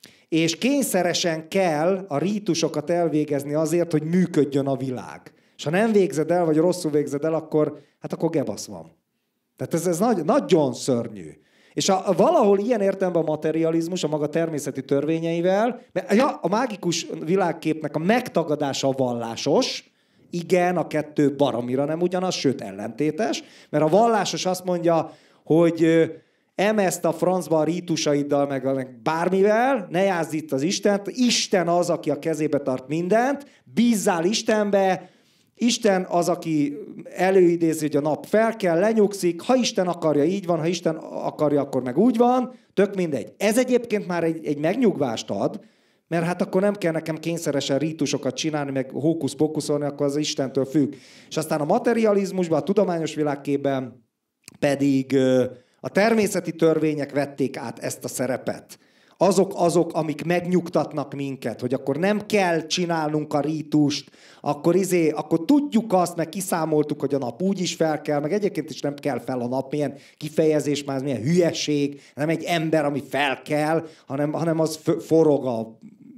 És kényszeresen kell a rítusokat elvégezni azért, hogy működjön a világ. És ha nem végzed el, vagy rosszul végzed el, akkor gebasz van. Tehát ez nagyon szörnyű. És valahol ilyen értelemben a materializmus a maga természeti törvényeivel, a mágikus világképnek a megtagadása a vallásos, igen, a kettő baromira nem ugyanaz, sőt ellentétes, mert a vallásos azt mondja, hogy emeszt a francba a rítusaiddal, meg bármivel, ne jázd itt az Istent, Isten az, aki a kezébe tart mindent, bízzál Istenbe, Isten az, aki előidézi, hogy a nap fel kell, lenyugszik, ha Isten akarja, így van, ha Isten akarja, akkor meg úgy van, tök mindegy. Ez egyébként már egy megnyugvást ad, mert hát akkor nem kell nekem kényszeresen rítusokat csinálni, meg hókusz-pókuszolni, akkor az Istentől függ. És aztán a materializmusban, a tudományos világképben pedig a természeti törvények vették át ezt a szerepet. azok, amik megnyugtatnak minket, hogy akkor nem kell csinálnunk a rítust, akkor tudjuk azt, meg kiszámoltuk, hogy a nap úgy is fel kell, meg egyébként is nem kell fel a nap, milyen kifejezés már, milyen hülyeség, nem egy ember, ami fel kell, hanem az forog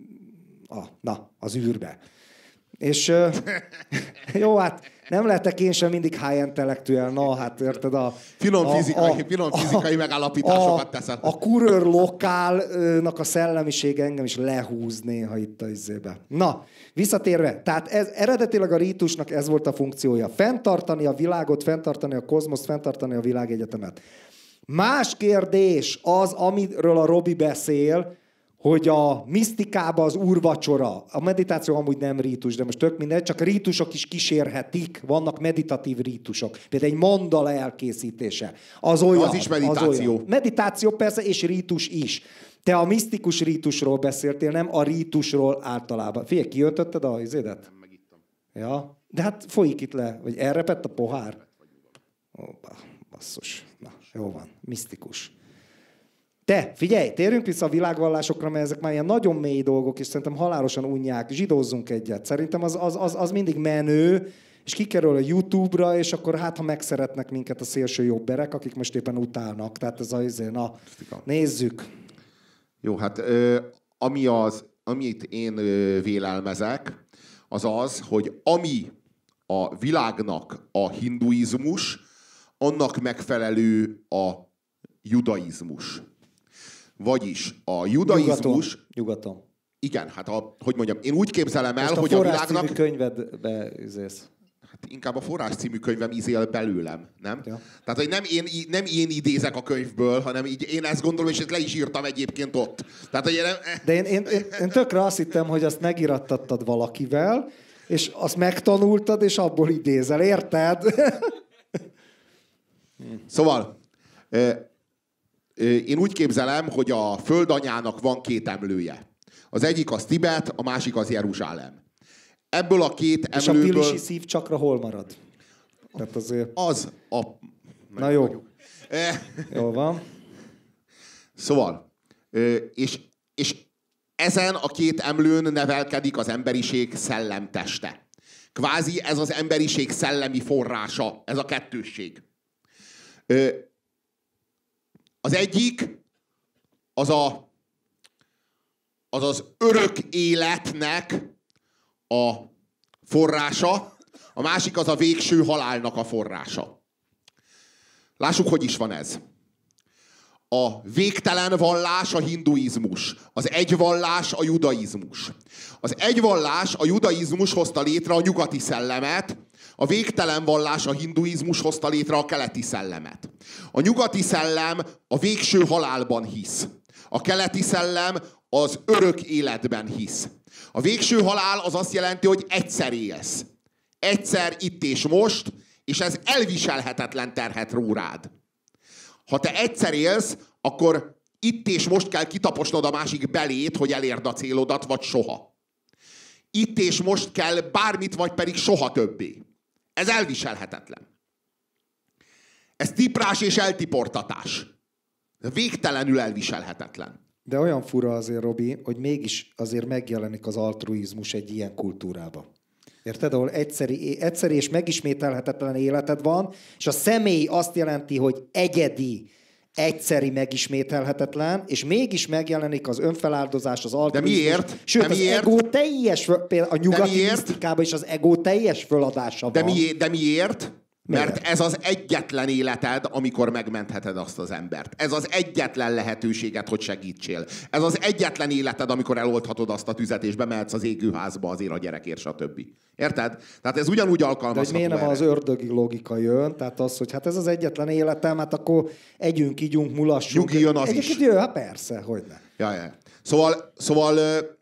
az űrbe. És jó, hát nem lehetek én sem mindig high intellectual, hát érted
finom fizikai megállapításokat teszed.
A Coureur lokálnak a szellemisége engem is lehúz néha itt a izébe. Na, visszatérve, tehát eredetileg a rítusnak ez volt a funkciója. Fenntartani a világot, fenntartani a kozmoszt, fenntartani a világegyetemet. Más kérdés az, amiről a Robi beszél, hogy a misztikában az úrvacsora, a meditáció amúgy nem rítus, de most tök mindegy, csak rítusok is kísérhetik, vannak meditatív rítusok. Például egy mandala elkészítése. Az olyan.
Az is meditáció.
Az meditáció persze, és rítus is. Te a misztikus rítusról beszéltél, nem a rítusról általában. Figyelj, kiöntötted a izédet?
Nem, megittam.
Ja, de hát folyik itt le, vagy elrepett a pohár? Ó, basszus. Na, jó van, misztikus. Te, figyelj, térjünk vissza a világvallásokra, mert ezek már ilyen nagyon mély dolgok, és szerintem halálosan unják, zsidózzunk egyet. Szerintem az mindig menő, és kikerül a YouTube-ra, és akkor hát, ha megszeretnek minket a szélső jobberek, akik most éppen utálnak. Tehát ez nézzük.
Jó, hát amit én vélelmezek, az, hogy ami a világnak a hinduizmus, annak megfelelő a judaizmus. Vagyis a judaizmus...
Nyugaton.
Igen, hát hogy mondjam, én úgy képzelem el,
most
hogy a világnak...
Forrás című könyvedbe üzélsz.
Hát inkább a Forrás című könyvem izél belőlem, nem? Ja. Tehát, hogy nem én idézek a könyvből, hanem így én ezt gondolom, és ezt le is írtam egyébként ott. Tehát, hogy
De én tökre azt hittem, hogy azt megirattattad valakivel, és azt megtanultad, és abból idézel, érted?
Szóval... Én úgy képzelem, hogy a földanyának van két emlője. Az egyik az Tibet, a másik az Jeruzsálem. Ebből a két emlőből...
És a pilisi szívcsakra hol marad? Tehát azért...
Az a...
Na jó. Jó van.
Szóval, és ezen a két emlőn nevelkedik az emberiség szellemteste. Kvázi ez az emberiség szellemi forrása, ez a kettősség. Az egyik az örök életnek a forrása, a másik az a végső halálnak a forrása. Lássuk, hogy is van ez. A végtelen vallás a hinduizmus, az egyvallás a judaizmus. Az egyvallás a judaizmus hozta létre a nyugati szellemet, a végtelen vallás a hinduizmus hozta létre a keleti szellemet. A nyugati szellem a végső halálban hisz. A keleti szellem az örök életben hisz. A végső halál az azt jelenti, hogy egyszer élsz. Egyszer itt és most, és ez elviselhetetlen terhet ró rád. Ha te egyszer élsz, akkor itt és most kell kitaposnod a másik belét, hogy elérd a célodat, vagy soha. Itt és most kell bármit, vagy pedig soha többé. Ez elviselhetetlen. Ez tiprás és eltiportatás. Végtelenül elviselhetetlen.
De olyan fura azért, Robi, hogy mégis azért megjelenik az altruizmus egy ilyen kultúrában. Érted? Ahol egyszeri és megismételhetetlen életed van, és a személy azt jelenti, hogy egyedi, egyszeri, megismételhetetlen, és mégis megjelenik az önfeláldozás, az altruizmus.
De miért?
Sőt,
de miért?
Az ego teljes, például a nyugati misztikában is az ego teljes föladása van.
De miért? Mert ez az egyetlen életed, amikor megmentheted azt az embert. Ez az egyetlen lehetőséged, hogy segítsél. Ez az egyetlen életed, amikor eloldhatod azt a tüzet, és bemehetsz az égőházba azért a gyerekért, stb. Érted? Tehát ez ugyanúgy alkalmazható.
De miért nem az ördögi logika jön? Tehát az, hogy hát ez az egyetlen életem, hát akkor együnk, ígyunk, mulassunk.
Nyugi jön az is.
Jön, hát persze, hogyne.
Ja. Szóval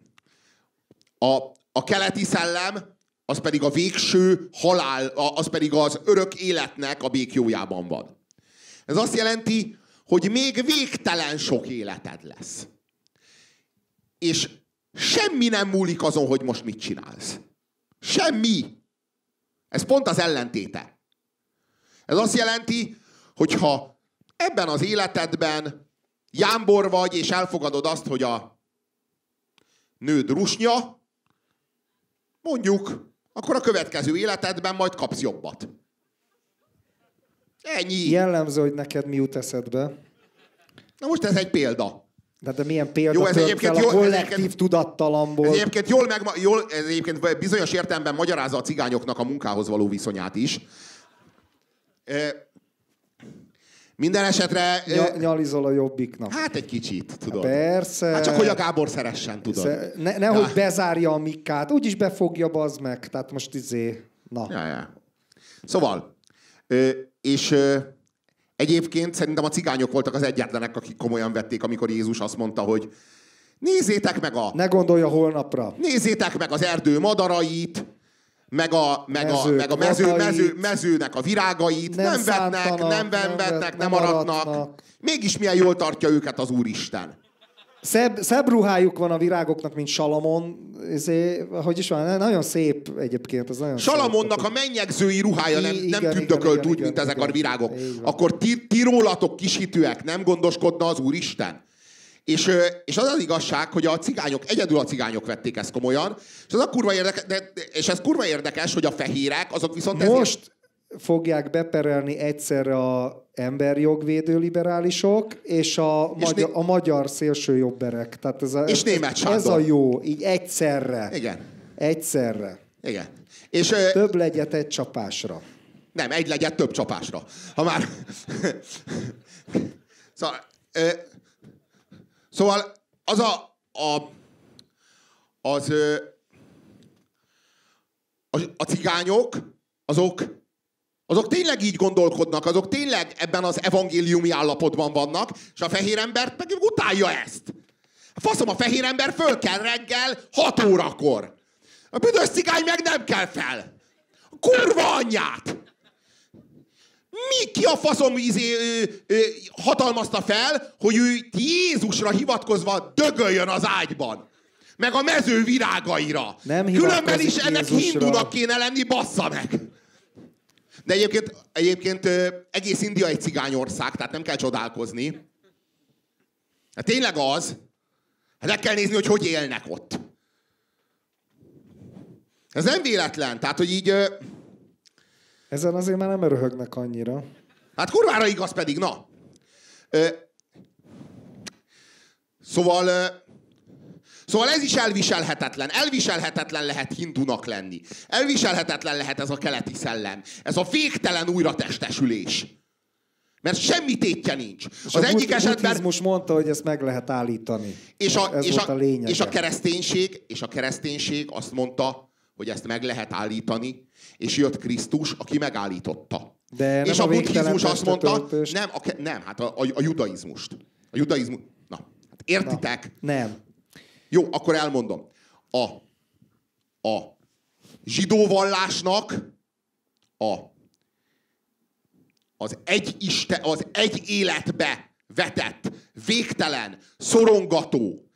a keleti szellem, az pedig a végső halál, az pedig az örök életnek a békjójában van. Ez azt jelenti, hogy még végtelen sok életed lesz. És semmi nem múlik azon, hogy most mit csinálsz. Semmi. Ez pont az ellentéte. Ez azt jelenti, hogy ha ebben az életedben jámbor vagy, és elfogadod azt, hogy a nőd rusnya, mondjuk, akkor a következő életedben majd kapsz jobbat. Ennyi.
Jellemző, hogy neked mi jut eszedbe.
Na most ez egy példa.
De milyen példa
Jó, ez
tört fel a kollektív tudattalamból.
Ez egyébként bizonyos értelemben magyarázza a cigányoknak a munkához való viszonyát is. Minden esetre...
Nyalizol a Jobbiknak.
Hát egy kicsit, tudod.
Persze.
Hát csak hogy a Gábor szeressen, tudod.
Nehogy bezárja a mikát. Úgyis befogja, bazd meg. Tehát most Na.
Ja. Szóval, egyébként szerintem a cigányok voltak az egyetlenek, akik komolyan vették, amikor Jézus azt mondta, hogy nézzétek meg
Ne gondolja holnapra.
Nézzétek meg az erdő madarait, meg a mezőnek a virágait, nem vetnek, nem aratnak. Mégis milyen jól tartja őket az Úristen.
Szebb ruhájuk van a virágoknak, mint Salamon. Hogy is van? Nagyon szép egyébként. Ez nagyon
Salamonnak
szép.
A mennyegzői ruhája nem tündökölt úgy, mint ezek a virágok. Akkor ti rólatok kisítőek, nem gondoskodna az Úristen? És az az igazság, hogy egyedül a cigányok vették ezt komolyan, és ez kurva érdekes, hogy a fehérek, azok viszont
most fogják beperelni egyszerre a emberjogvédő liberálisok és a magyar szélsőjobberek. Tehát
és Németh Sándor.
Ez a jó, így egyszerre.
Igen.
Egyszerre.
Igen. És,
több legyet egy csapásra.
Nem, egy legyet több csapásra. Ha már... Szóval a cigányok, azok tényleg így gondolkodnak, azok tényleg ebben az evangéliumi állapotban vannak, és a fehér embert meg utálja ezt. Faszom, a fehér ember föl kell reggel 6 órakor. A büdös cigány meg nem kell fel. A kurva anyját! Ki a faszom hatalmazta fel, hogy ő Jézusra hivatkozva dögöljön az ágyban? Meg a mező virágaira. Különben is ennek
Jézusra.
hindunak kéne lenni, bassza meg! De egyébként egész India egy cigányország, tehát nem kell csodálkozni. Hát tényleg az. Hát meg kell nézni, hogy élnek ott. Ez nem véletlen, tehát hogy így...
Ezen azért már nem röhögnek annyira.
Hát kurvára igaz pedig, na. Szóval ez is elviselhetetlen. Elviselhetetlen lehet hindunak lenni. Elviselhetetlen lehet ez a keleti szellem. Ez a végtelen újratestesülés. Mert semmi tétje nincs.
És
az egyik esetben...
most mondta, hogy ezt meg lehet állítani. Ez volt a lényege.
És a kereszténység azt mondta, hogy ezt meg lehet állítani, és jött Krisztus, aki megállította.
De
és a buddhizmus azt mondta, hát a judaizmust. A judaizmus... Na, hát értitek?
Nem.
Jó, akkor elmondom. A zsidó vallásnak az egy életbe vetett, végtelen, szorongató,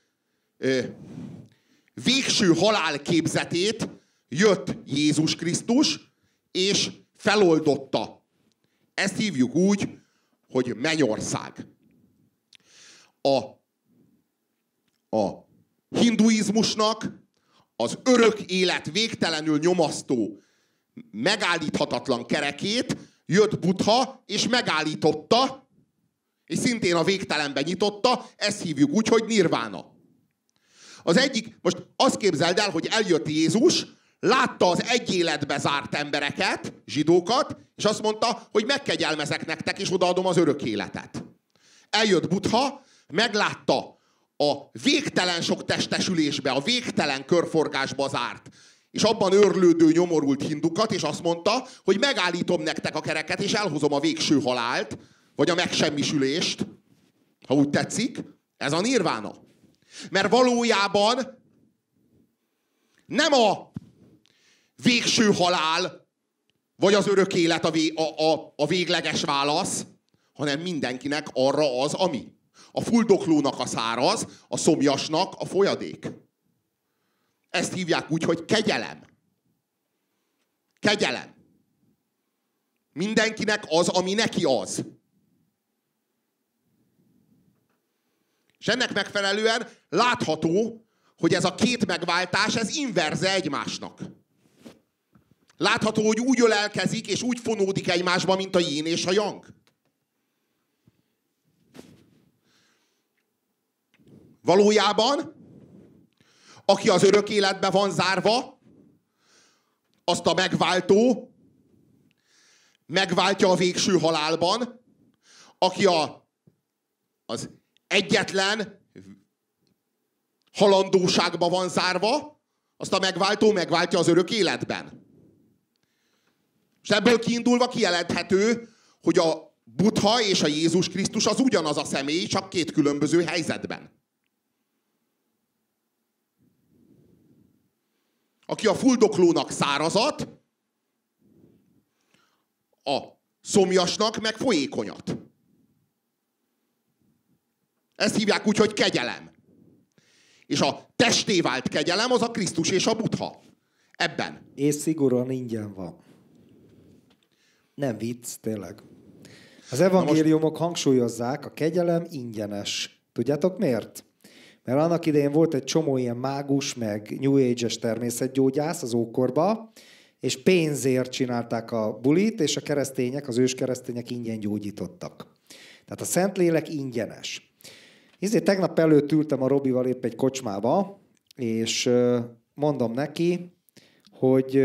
végső halálképzetét jött Jézus Krisztus, és feloldotta. Ezt hívjuk úgy, hogy mennyország. A hinduizmusnak az örök élet végtelenül nyomasztó, megállíthatatlan kerekét jött Buddha, és megállította, és szintén a végtelenbe nyitotta, ezt hívjuk úgy, hogy nirvána. Az egyik, most azt képzeld el, hogy eljött Jézus, látta az egy életbe zárt embereket, zsidókat, és azt mondta, hogy megkegyelmezek nektek, és odaadom az örök életet. Eljött Buddha, meglátta a végtelen sok testesülésbe, a végtelen körforgásba zárt, és abban őrlődő, nyomorult hindukat, és azt mondta, hogy megállítom nektek a kereket, és elhozom a végső halált, vagy a megsemmisülést, ha úgy tetszik, ez a nirvána. Mert valójában nem a végső halál, vagy az örök élet a végleges válasz, hanem mindenkinek arra az, ami. A fuldoklónak a száraz, a szomjasnak a folyadék. Ezt hívják úgy, hogy kegyelem. Kegyelem. Mindenkinek az, ami neki az. És ennek megfelelően látható, hogy ez a két megváltás, ez inverze egymásnak. Látható, hogy úgy ölelkezik, és úgy fonódik egymásba, mint a jin és a yang. Valójában, aki az örök életbe van zárva, azt a megváltó megváltja a végső halálban, aki az egyetlen halandóságba van zárva, azt a megváltó megváltja az örök életben. És ebből kiindulva kijelenthető, hogy a Buddha és a Jézus Krisztus az ugyanaz a személy, csak két különböző helyzetben. Aki a fuldoklónak szárazat, a szomjasnak meg folyékonyat. Ezt hívják úgy, hogy kegyelem. És a testé vált kegyelem az a Krisztus és a Buddha. Ebben.
És szigorúan ingyen van. Nem vicc, tényleg. Az evangéliumok hangsúlyozzák, a kegyelem ingyenes. Tudjátok miért? Mert annak idején volt egy csomó ilyen mágus, meg New Age-es természetgyógyász az ókorba, és pénzért csinálták a bulit, és a keresztények, az őskeresztények ingyen gyógyítottak. Tehát a Szentlélek ingyenes. Tegnap előtt ültem a Robival épp egy kocsmába, és mondom neki, hogy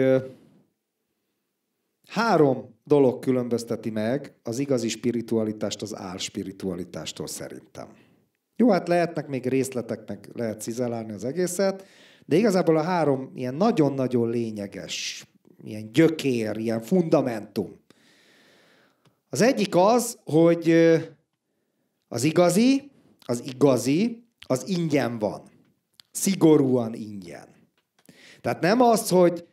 3 dolog különbözteti meg az igazi spiritualitást az álspiritualitástól szerintem. Jó, hát lehetnek még részletek, meg lehet cizelálni az egészet, de igazából a 3 ilyen nagyon-nagyon lényeges, ilyen gyökér, ilyen fundamentum. Az egyik az, hogy az igazi, az ingyen van. Szigorúan ingyen. Tehát nem az, hogy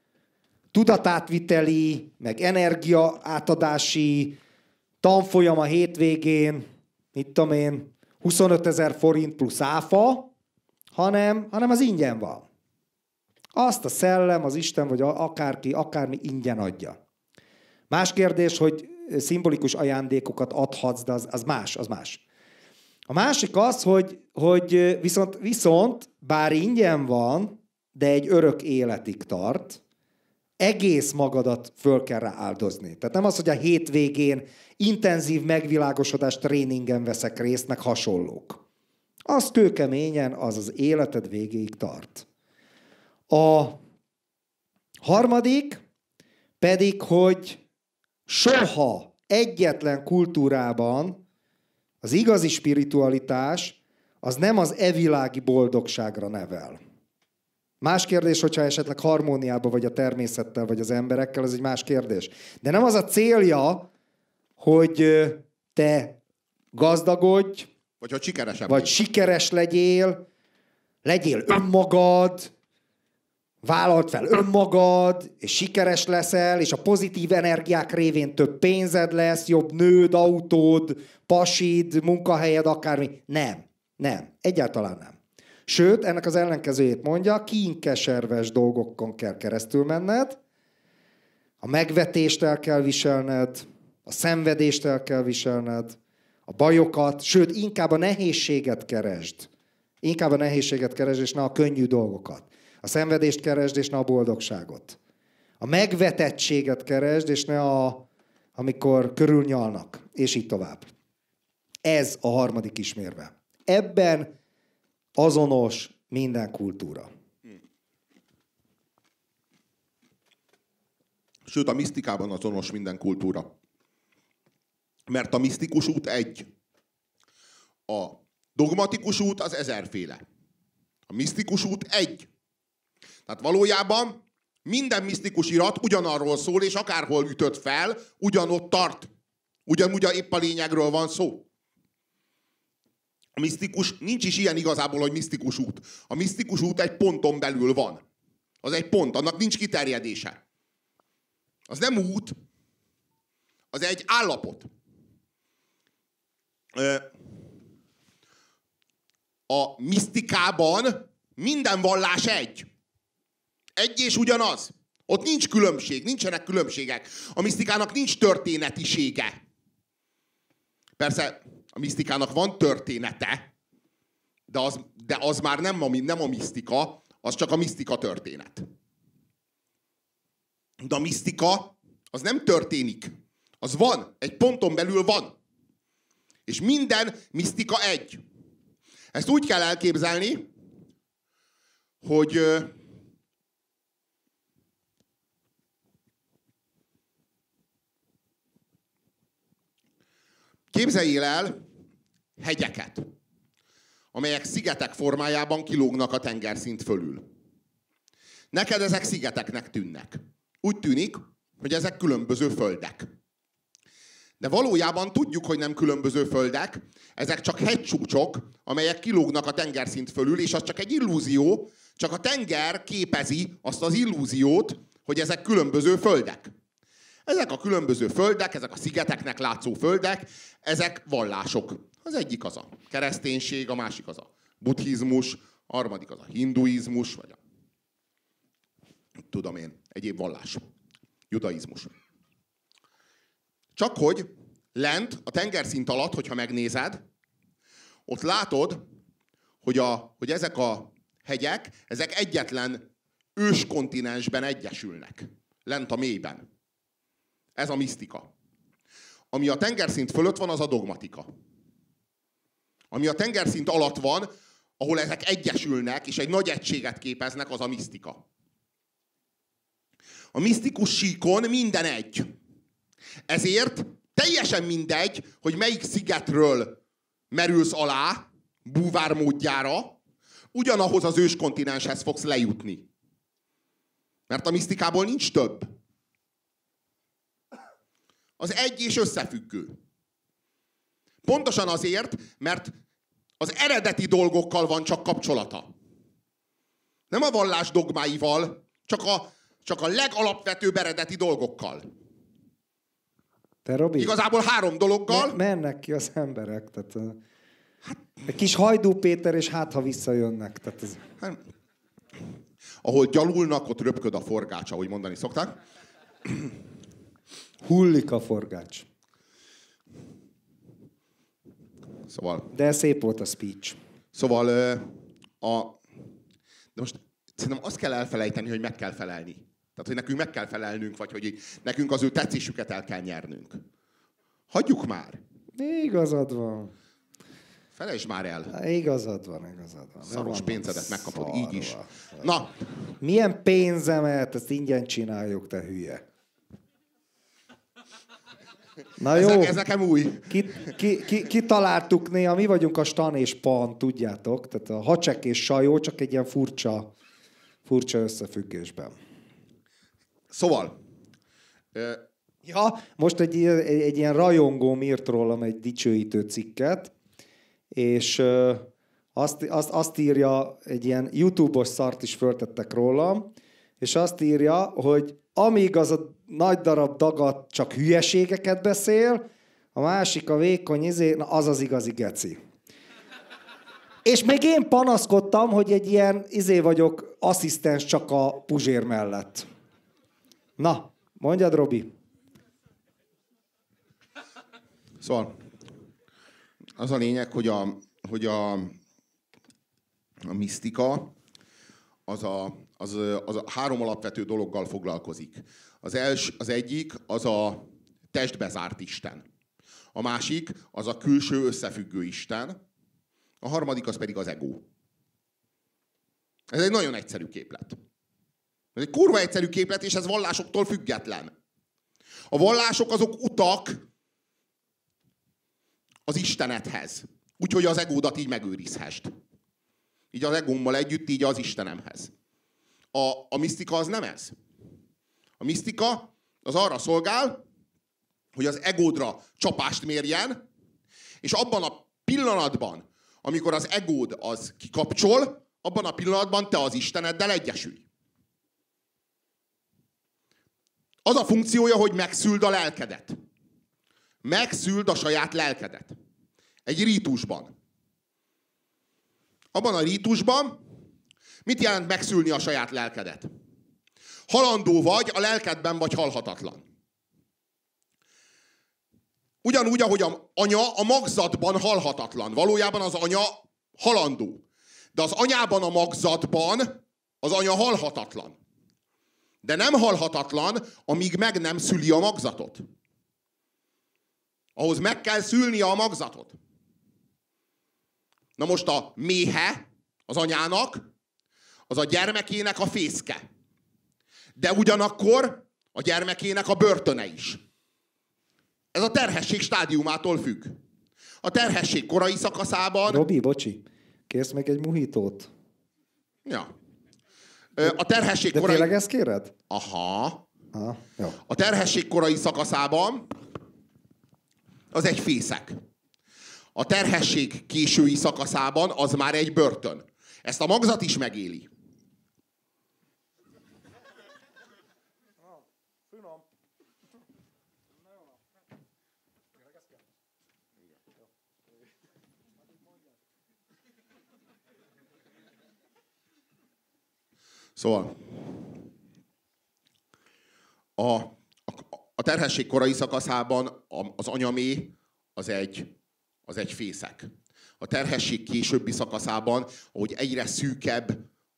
tudatátviteli, meg energiaátadási tanfolyam a hétvégén, mit tudom én, 25 000 forint plusz áfa, hanem az ingyen van. Azt a szellem, az Isten, vagy akármi ingyen adja. Más kérdés, hogy szimbolikus ajándékokat adhatsz, de az más. A másik az, hogy viszont bár ingyen van, de egy örök életig tart, egész magadat föl kell rá áldozni. Tehát nem az, hogy a hétvégén intenzív megvilágosodás tréningen veszek részt, meg hasonlók. Az kőkeményen, az életed végéig tart. A harmadik pedig, hogy soha egyetlen kultúrában az igazi spiritualitás az nem az evilági boldogságra nevel. Más kérdés, hogyha esetleg harmóniában vagy a természettel, vagy az emberekkel, ez egy más kérdés. De nem az a célja, hogy te gazdagodj, vagy sikeres legyél önmagad, vállald fel önmagad, és sikeres leszel, és a pozitív energiák révén több pénzed lesz, jobb nőd, autód, pasid, munkahelyed, akármi. Nem. Egyáltalán nem. Sőt, ennek az ellenkezőjét mondja, kínkeserves dolgokon kell keresztül menned, a megvetést el kell viselned, a szenvedést el kell viselned, a bajokat, sőt, inkább a nehézséget keresd. Inkább a nehézséget keresd, és ne a könnyű dolgokat. A szenvedést keresd, és ne a boldogságot. A megvetettséget keresd, és ne amikor körülnyalnak, és így tovább. Ez a harmadik ismérve. Ebben azonos minden kultúra.
Sőt, a misztikában azonos minden kultúra. Mert a misztikus út egy. A dogmatikus út az 1000-féle. A misztikus út egy. Tehát valójában minden misztikus irat ugyanarról szól, és akárhol ütött fel, ugyanott tart. Ugyanúgy épp a lényegről van szó. A misztikus, nincs is ilyen igazából, hogy misztikus út. A misztikus út egy ponton belül van. Az egy pont, annak nincs kiterjedése. Az nem út, az egy állapot. A misztikában minden vallás egy. Egy és ugyanaz. Ott nincs különbség, nincsenek különbségek. A misztikának nincs történetisége. Persze, a misztikának van története, de az már nem a misztika, az csak a misztika történet. De a misztika, az nem történik. Az van. Egy ponton belül van. És minden misztika egy. Ezt úgy kell elképzelni, hogy képzeljél el hegyeket, amelyek szigetek formájában kilógnak a tengerszint fölül. Neked ezek szigeteknek tűnnek. Úgy tűnik, hogy ezek különböző földek. De valójában tudjuk, hogy nem különböző földek, ezek csak hegycsúcsok, amelyek kilógnak a tengerszint fölül, és az csak egy illúzió, csak a tenger képezi azt az illúziót, hogy ezek különböző földek. Ezek a különböző földek, ezek a szigeteknek látszó földek, ezek vallások. Az egyik az a kereszténység, a másik az a buddhizmus, a harmadik az a hinduizmus, vagy a tudom én, egyéb vallás. Judaizmus. Csak hogy lent, a tengerszint alatt, hogyha megnézed, ott látod, hogy ezek a hegyek, ezek egyetlen őskontinensben egyesülnek. Lent a mélyben. Ez a misztika. Ami a tengerszint fölött van, az a dogmatika. Ami a tengerszint alatt van, ahol ezek egyesülnek, és egy nagy egységet képeznek, az a misztika. A misztikus síkon minden egy. Ezért teljesen mindegy, hogy melyik szigetről merülsz alá, búvár módjára, ugyanahoz az őskontinenshez fogsz lejutni. Mert a misztikából nincs több. Az egy és összefüggő. Pontosan azért, mert az eredeti dolgokkal van csak kapcsolata. Nem a vallás dogmáival, csak a legalapvetőbb eredeti dolgokkal.
Te, Robi,
igazából 3 dologgal.
Mennek ki az emberek. Tehát, egy kis Hajdú Péter, és ha visszajönnek. Tehát ez...
Ahol gyalulnak, ott röpköd a forgács, ahogy mondani szokták.
Hullik a forgács.
Szóval...
De szép volt a speech.
Szóval de most szerintem azt kell elfelejteni, hogy meg kell felelni. Tehát, hogy nekünk meg kell felelnünk, vagy hogy nekünk az ő tetszésüket el kell nyernünk. Hagyjuk már.
Igazad van.
Felejtsd már el.
Igazad van.
Szaros pénzedet megkapod, így is. Na.
Milyen pénzemet, ezt ingyen csináljuk, te hülye. Na jó.
Ez nekem új.
Kitaláltuk néha, mi vagyunk a Stan és Pan, tudjátok. Tehát a Hacsek és Sajó csak egy ilyen furcsa összefüggésben.
Szóval.
Ja, most egy ilyen rajongóm írt rólam egy dicsőítő cikket, és azt írja, egy ilyen YouTube-os szart is föltettek rólam, és azt írja, hogy amíg az a nagy darab dagat csak hülyeségeket beszél, a másik a vékony az az igazi geci. És még én panaszkodtam, hogy egy ilyen vagyok, asszisztens csak a Puzsér mellett. Na, mondjad, Robi.
Szóval az a lényeg, hogy a misztika az a 3 alapvető dologgal foglalkozik. Az egyik az a testbe zárt Isten. A másik az a külső összefüggő Isten. A harmadik az pedig az ego. Ez egy nagyon egyszerű képlet. Ez egy kurva egyszerű képlet, és ez vallásoktól független. A vallások azok utak az Istenedhez. Úgyhogy az egódat így megőrizhest. Így az egómmal együtt, így az Istenemhez. A misztika az nem ez. A misztika az arra szolgál, hogy az egódra csapást mérjen, és abban a pillanatban, amikor az egód az kikapcsol, abban a pillanatban te az Isteneddel egyesülj. Az a funkciója, hogy megszüld a lelkedet. Megszüld a saját lelkedet. Egy rítusban. Abban a rítusban mit jelent megszülni a saját lelkedet? Halandó vagy, a lelkedben vagy halhatatlan. Ugyanúgy, ahogy a anya a magzatban halhatatlan. Valójában az anya halandó. De az anyában, a magzatban az anya halhatatlan. De nem halhatatlan, amíg meg nem szüli a magzatot. Ahhoz meg kell szülnie a magzatot. Na most a méhe az anyának, az a gyermekének a fészke. De ugyanakkor a gyermekének a börtöne is. Ez a terhesség stádiumától függ. A terhesség korai szakaszában...
Robi, bocsi, kérsz meg egy muhitót?
Ja. A terhesség
de
korai...
tényleg ezt kéred?
Aha.
Jó.
A terhesség korai szakaszában az egy fészek. A terhesség késői szakaszában az már egy börtön. Ezt a magzat is megéli. Szóval a terhesség korai szakaszában az anyamé az egy fészek. A terhesség későbbi szakaszában, ahogy egyre szűkebb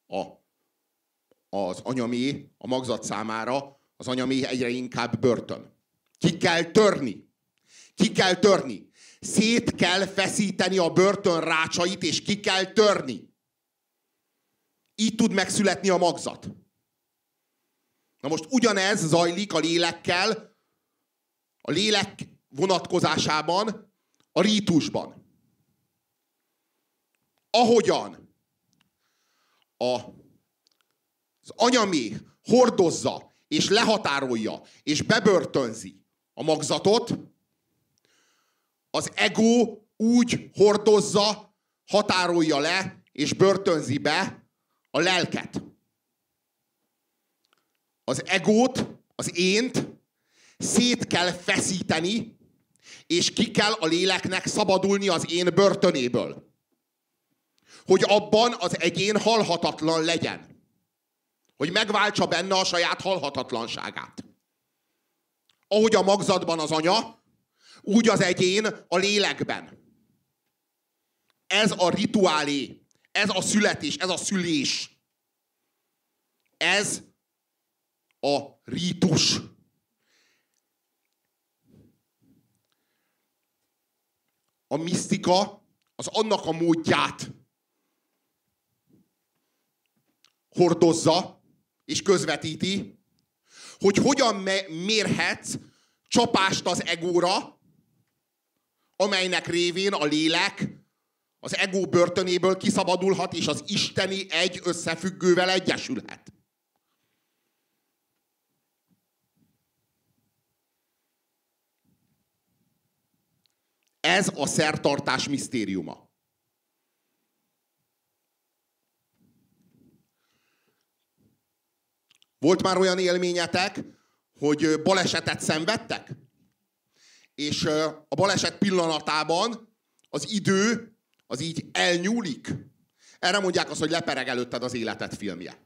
az anyamé a magzat számára, az anyamé egyre inkább börtön. Ki kell törni. Ki kell törni. Szét kell feszíteni a börtön rácsait, és ki kell törni. Így tud megszületni a magzat. Na most ugyanez zajlik a lélekkel, a lélek vonatkozásában, a rítusban. Ahogyan az anyamé hordozza, és lehatárolja, és bebörtönzi a magzatot, az ego úgy hordozza, határolja le, és börtönzi be a lelket. Az egót, az ént szét kell feszíteni, és ki kell a léleknek szabadulni az én börtönéből. Hogy abban az egyén halhatatlan legyen. Hogy megváltsa benne a saját halhatatlanságát. Ahogy a magzatban az anya, úgy az egyén a lélekben. Ez a rituálé. Ez a születés, ez a szülés. Ez a rítus. A misztika az annak a módját hordozza és közvetíti, hogy hogyan mérhetsz csapást az egóra, amelynek révén a lélek az ego börtönéből kiszabadulhat, és az isteni egy összefüggővel egyesülhet. Ez a szertartás misztériuma. Volt már olyan élményetek, hogy balesetet szenvedtek? És a baleset pillanatában az idő az így elnyúlik. Erre mondják azt, hogy lepereg előtted az életed filmje.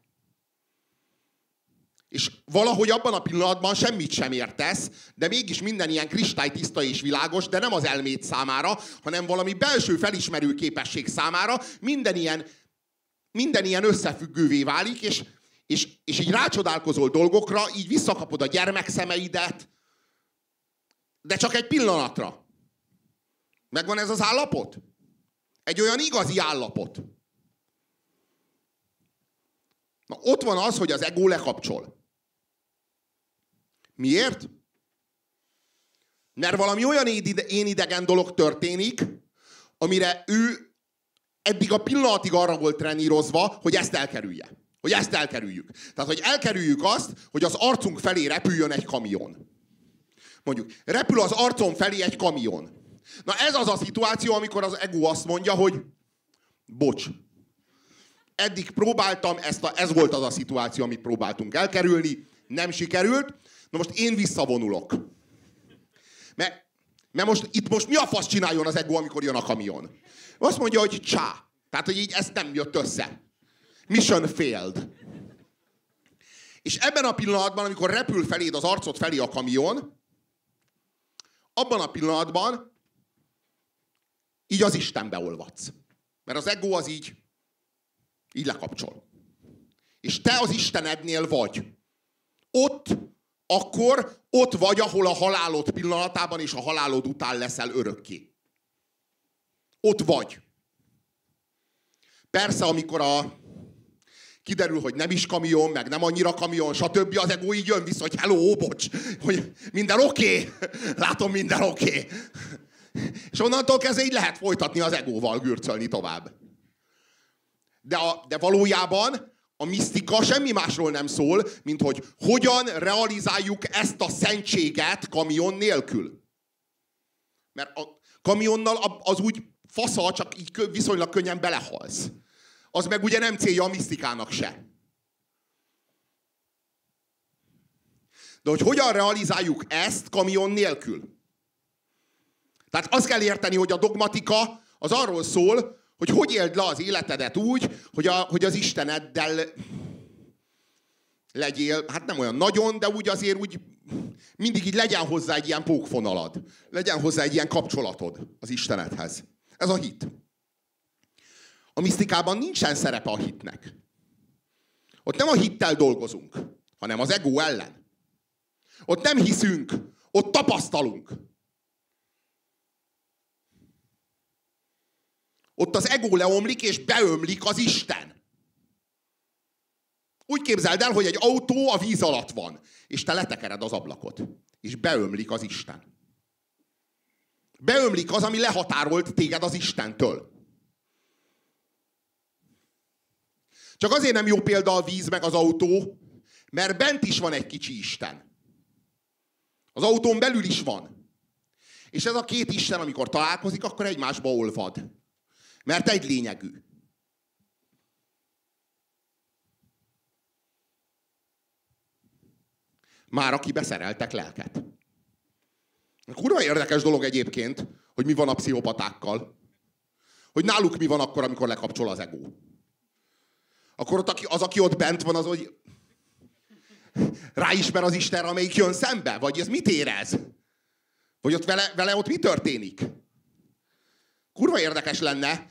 És valahogy abban a pillanatban semmit sem értesz, de mégis minden ilyen kristálytiszta és világos, de nem az elméd számára, hanem valami belső felismerő képesség számára minden ilyen összefüggővé válik, és így rácsodálkozol dolgokra, így visszakapod a gyermekszemeidet, de csak egy pillanatra. Megvan ez az állapot? Egy olyan igazi állapot. Na, ott van az, hogy az ego lekapcsol. Miért? Mert valami olyan én idegen dolog történik, amire ő eddig a pillanatig arra volt trenírozva, hogy ezt elkerülje. Hogy ezt elkerüljük. Tehát, hogy elkerüljük azt, hogy az arcunk felé repüljön egy kamion. Mondjuk, repül az arcom felé egy kamion. Na ez az a szituáció, amikor az ego azt mondja, hogy bocs, eddig próbáltam, ez volt az a szituáció, amit próbáltunk elkerülni, nem sikerült, na most én visszavonulok. Mert most itt mi a fasz csináljon az ego, amikor jön a kamion? Azt mondja, hogy csá. Tehát, hogy így ez nem jött össze. Mission failed. És ebben a pillanatban, amikor repül feléd az arcod felé a kamion, abban a pillanatban így az Istenbe olvadsz. Mert az ego az így lekapcsol. És te az Istenednél vagy. Ott vagy, ahol a halálod pillanatában és a halálod után leszel örökké. Ott vagy. Persze, amikor kiderül, hogy nem is kamion, meg nem annyira kamion, stb. Az ego így jön vissza, hogy hello, bocs, hogy minden oké. Látom, minden oké. És onnantól kezdve így lehet folytatni az egóval, gürcölni tovább. De valójában a misztika semmi másról nem szól, mint hogy hogyan realizáljuk ezt a szentséget kamion nélkül. Mert a kamionnal az úgy fasza, csak így viszonylag könnyen belehalsz. Az meg ugye nem célja a misztikának se. De hogy hogyan realizáljuk ezt kamion nélkül? Tehát azt kell érteni, hogy a dogmatika az arról szól, hogy éld le az életedet úgy, hogy az Isteneddel legyél, hát nem olyan nagyon, de azért úgy mindig így legyen hozzá egy ilyen pókfonalad. Legyen hozzá egy ilyen kapcsolatod az Istenedhez. Ez a hit. A misztikában nincsen szerepe a hitnek. Ott nem a hittel dolgozunk, hanem az ego ellen. Ott nem hiszünk, ott tapasztalunk. Ott az ego leomlik, és beömlik az Isten. Úgy képzeld el, hogy egy autó a víz alatt van, és te letekered az ablakot, és beömlik az Isten. Beömlik az, ami lehatárolt téged az Istentől. Csak azért nem jó példa a víz meg az autó, mert bent is van egy kicsi Isten. Az autón belül is van. És ez a két Isten, amikor találkozik, akkor egymásba olvad. Mert egy lényegű. Már aki beszereltek lelket. Kurva érdekes dolog egyébként, hogy mi van a pszichopatákkal. Hogy náluk mi van akkor, amikor lekapcsol az ego. Akkor ott aki ott bent van, az, hogy ráismer az Istenre, amelyik jön szembe? Vagy ez mit érez? Vagy ott vele ott mi történik? Kurva érdekes lenne,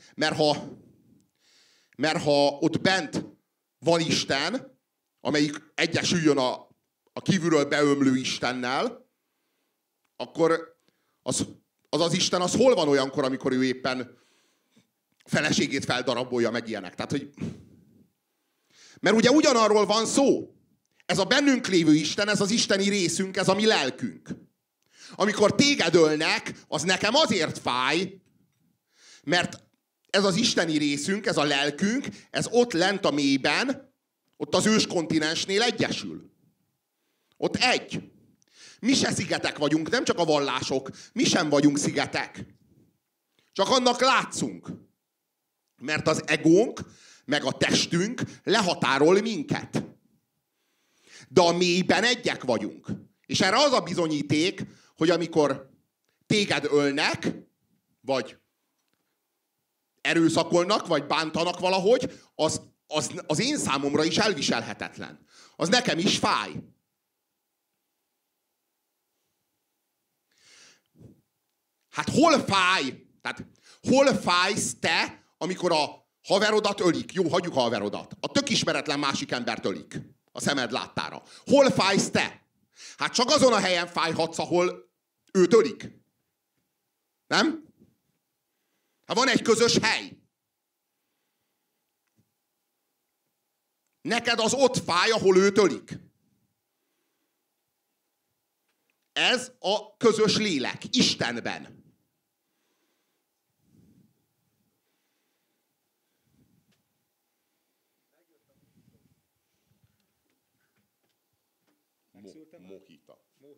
mert ha ott bent van Isten, amelyik egyesüljön a kívülről beömlő Istennel, akkor az Isten az hol van olyankor, amikor ő éppen feleségét feldarabolja, meg ilyenek. Tehát, hogy... Mert ugye ugyanarról van szó. Ez a bennünk lévő Isten, ez az isteni részünk, ez a mi lelkünk. Amikor téged ölnek, az nekem azért fáj, mert ez az isteni részünk, ez a lelkünk, ez ott lent a mélyben, ott az őskontinensnél egyesül. Ott egy. Mi se szigetek vagyunk, nem csak a vallások, mi sem vagyunk szigetek. Csak annak látszunk. Mert az egónk, meg a testünk lehatárol minket. De a mélyben egyek vagyunk. És erre az a bizonyíték, hogy amikor téged ölnek, vagy erőszakolnak, vagy bántanak valahogy, az én számomra is elviselhetetlen. Az nekem is fáj. Hát hol fáj? Tehát hol fájsz te, amikor a haverodat ölik? Jó, hagyjuk a haverodat. A tök ismeretlen másik embert ölik. A szemed láttára. Hol fájsz te? Hát csak azon a helyen fájhatsz, ahol őt ölik. Nem? Hát van egy közös hely. Neked az ott fáj, ahol őt ölik. Ez a közös lélek, Istenben. Mojita.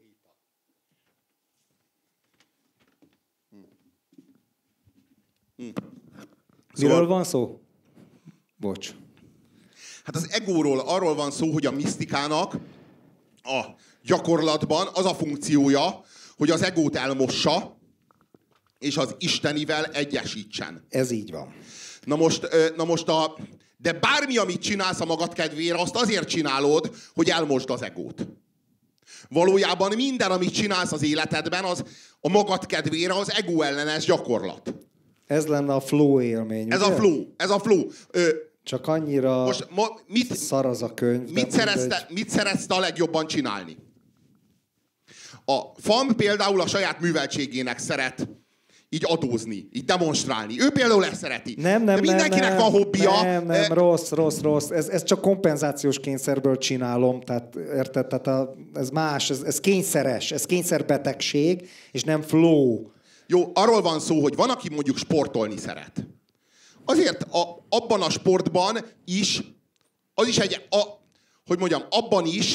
Miről van szó? Bocs.
Hát az egóról arról van szó, hogy a misztikának a gyakorlatban az a funkciója, hogy az egót elmossa, és az istenivel egyesítsen.
Ez így van.
Na most de bármi, amit csinálsz a magad kedvére, azt azért csinálod, hogy elmosd az egót. Valójában minden, amit csinálsz az életedben, az a magad kedvére az ego ellenes gyakorlat.
Ez lenne a flow élmény,
Ez
ugye?
ez a flow.
Csak annyira
Most
szar az a könyv.
Mit szerezte a legjobban csinálni? A FAM például a saját műveltségének szeret így adózni, így demonstrálni. Ő például ezt szereti. De mindenkinek van hobbija.
Nem, rossz. Ez csak kompenzációs kényszerből csinálom. Tehát, érted? Tehát ez más, ez kényszeres, ez kényszerbetegség, és nem flow.
Jó, arról van szó, hogy van, aki mondjuk sportolni szeret. Azért abban a sportban is, az is abban is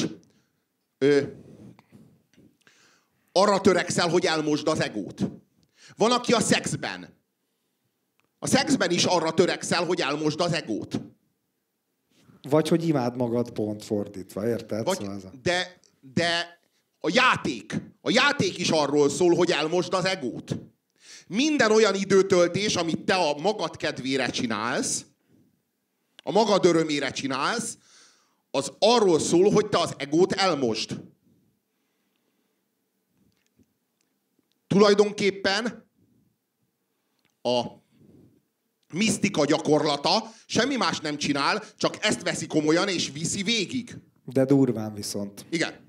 arra törekszel, hogy elmosd az egót. Van, aki a szexben. A szexben is arra törekszel, hogy elmosd az egót.
Vagy hogy imád magad pont fordítva, érted?
De a játék is arról szól, hogy elmosd az egót. Minden olyan időtöltés, amit te a magad kedvére csinálsz, a magad örömére csinálsz, az arról szól, hogy te az egót elmosd. Tulajdonképpen a misztika gyakorlata semmi más nem csinál, csak ezt veszi komolyan és viszi végig.
De durván viszont.
Igen.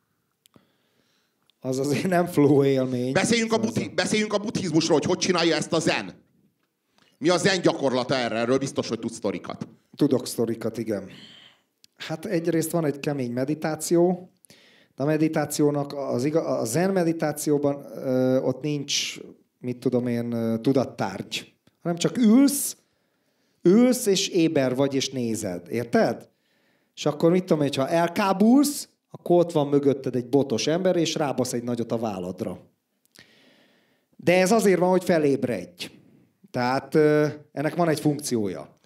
Az azért nem flow élmény.
Beszéljünk a buddhizmusról, hogy csinálja ezt a zen. Mi a zen gyakorlata erre? Erről biztos, hogy tudsz sztorikat.
Tudok sztorikat, igen. Hát egyrészt van egy kemény meditáció, de a meditációnak, a zen meditációban ott nincs, mit tudom én, tudattárgy. Hanem csak ülsz és éber vagy, és nézed. Érted? És akkor mit tudom én, ha elkábulsz, akkor ott van mögötted egy botos ember, és rábasz egy nagyot a válladra. De ez azért van, hogy felébredj. Tehát ennek van egy funkciója.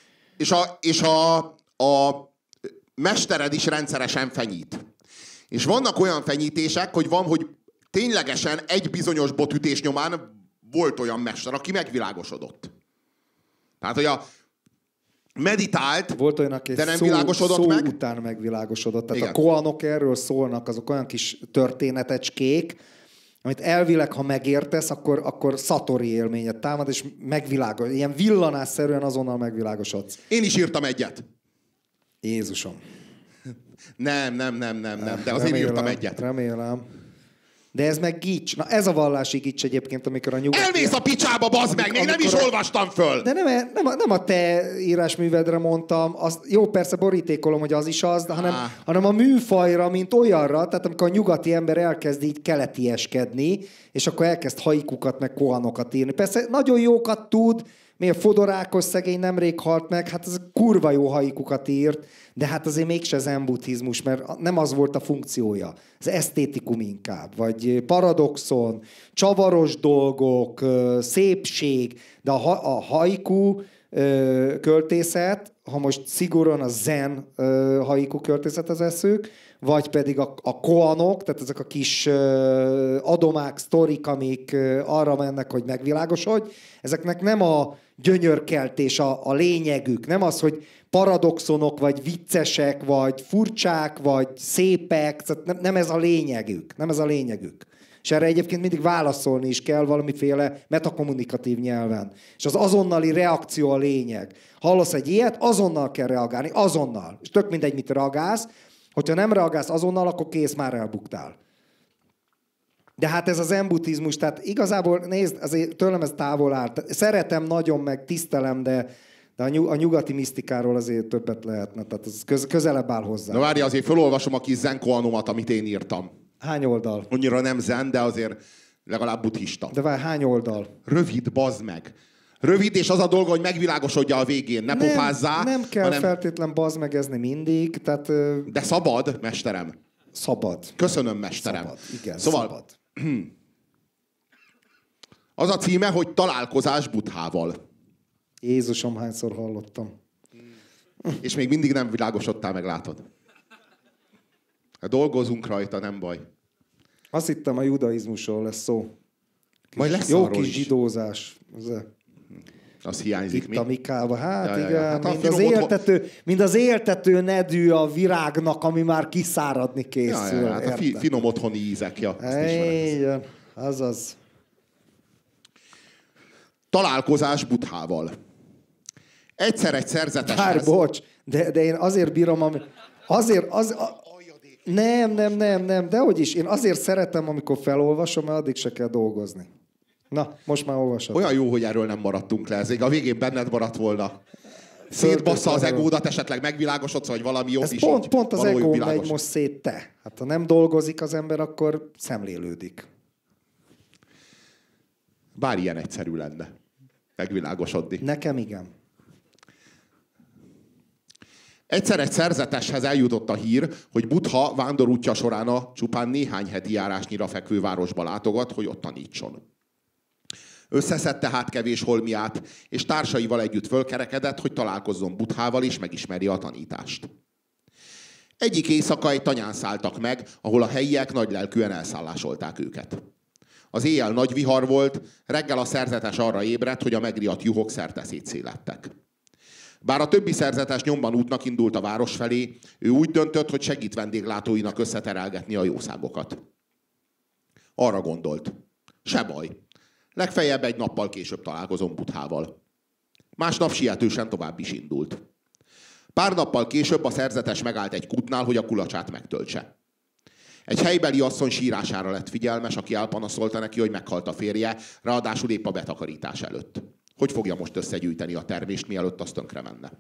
És a mestered is rendszeresen fenyít. És vannak olyan fenyítések, hogy ténylegesen egy bizonyos botütés nyomán volt olyan mester, aki megvilágosodott. Tehát, hogy meditált,
volt olyan, aki
de nem világosodott meg.
Szó után megvilágosodott. Tehát
igen.
A koanok erről szólnak, azok olyan kis történetecskék, amit elvileg, ha megértesz, akkor szatori élményet támad, és megvilágos. Ilyen villanásszerűen azonnal megvilágosodsz.
Én is írtam egyet.
Jézusom.
Nem, de azért írtam egyet.
Remélem. De ez meg gics. Na ez a vallási gics egyébként, amikor a nyugati...
Elmész a picsába, bazd meg! Még nem is olvastam föl!
De nem a te írásművedre mondtam. Azt, jó, persze borítékolom, hogy az is az, de hanem a műfajra, mint olyanra, tehát amikor a nyugati ember elkezd így keletieskedni, és akkor elkezd haikukat, meg koanokat írni. Persze nagyon jókat tud, miért Fodorákos szegény nemrég halt meg, hát ez kurva jó haikukat írt, de hát azért mégse zen buddhizmus, mert nem az volt a funkciója. Ez esztétikum inkább, vagy paradoxon, csavaros dolgok, szépség, de a haiku költészet, ha most szigorúan a zen haiku költészethez eszük, vagy pedig a koanok, tehát ezek a kis adomák, sztorik, amik arra mennek, hogy megvilágosodj, ezeknek nem a gyönyörkeltés a lényegük, nem az, hogy paradoxonok, vagy viccesek, vagy furcsák, vagy szépek, nem ez a lényegük, nem ez a lényegük. És erre egyébként mindig válaszolni is kell valamiféle metakommunikatív nyelven. És az azonnali reakció a lényeg. Hallasz egy ilyet, azonnal kell reagálni, azonnal. És tök mindegy, mit reagálsz. Hogyha nem reagálsz azonnal, akkor kész, már elbuktál. De hát ez az zen buddhizmus, tehát igazából nézd, azért tőlem ez távol áll. Szeretem nagyon, meg tisztelem, de a nyugati misztikáról azért többet lehetne. Tehát ez közelebb áll hozzá.
Na várj, azért felolvasom a kis zen koanomat, amit én írtam.
Hány oldal?
Annyira nem zen, de azért legalább buddhista.
De várj, hány oldal?
Rövid, bazd meg. Rövid, és az a dolga, hogy megvilágosodja a végén. Ne pofázzá.
Nem kell feltétlen bazmegezni mindig. Tehát,
de szabad, mesterem.
Szabad.
Köszönöm, mesterem.
Szabad, igen,
szóval,
szabad.
Az a címe, hogy Találkozás Buddhával.
Jézusom, hányszor hallottam.
És még mindig nem világosodtál meg, látod. Dolgozunk rajta, nem baj.
Azt hittem, a judaizmusról lesz szó.
Majd lesz
jó
arról
kis
is.
zsidózás.
Az hiányzik.
Itt a Mikába. Hát
ja.
igen, hát mind az éltető nedű a virágnak, ami már kiszáradni készül.
Ja, hát a finom otthoni ízek. Ja,
igen, azaz.
Találkozás Buddhával. Egyszer egy szerzeteshez...
Bár, bocs, de én azért bírom, Nem, dehogy is. Én azért szeretem, amikor felolvasom, mert addig se kell dolgozni. Na, most már olvasod.
Olyan jó, hogy erről nem maradtunk le. Ez a végén benned maradt volna. Szétbassza az egódat, esetleg megvilágosodsz, vagy valami jobb
ez
is.
Pont az egó megy most szét te. Hát ha nem dolgozik az ember, akkor szemlélődik.
Bár ilyen egyszerű lenne megvilágosodni.
Nekem igen.
Egyszer egy szerzeteshez eljutott a hír, hogy Buddha vándorútja során a csupán néhány heti járásnyira fekvő városba látogat, hogy ott tanítson. Összeszedte hát kevés holmiát, és társaival együtt fölkerekedett, hogy találkozzon Buddhával, és megismerje a tanítást. Egyik éjszaka egy tanyán szálltak meg, ahol a helyiek nagylelkűen elszállásolták őket. Az éjjel nagy vihar volt, reggel a szerzetes arra ébredt, hogy a megriadt juhok szerte szétszélettek. Bár a többi szerzetes nyomban útnak indult a város felé, ő úgy döntött, hogy segít vendéglátóinak összeterelgetni a jószágokat. Arra gondolt. Se baj. Legfeljebb egy nappal később találkozom Buddhával. Másnap sietősen tovább is indult. Pár nappal később a szerzetes megállt egy kútnál, hogy a kulacsát megtöltse. Egy helybeli asszony sírására lett figyelmes, aki elpanaszolta neki, hogy meghalt a férje, ráadásul épp a betakarítás előtt. Hogy fogja most összegyűjteni a termést, mielőtt az tönkre menne?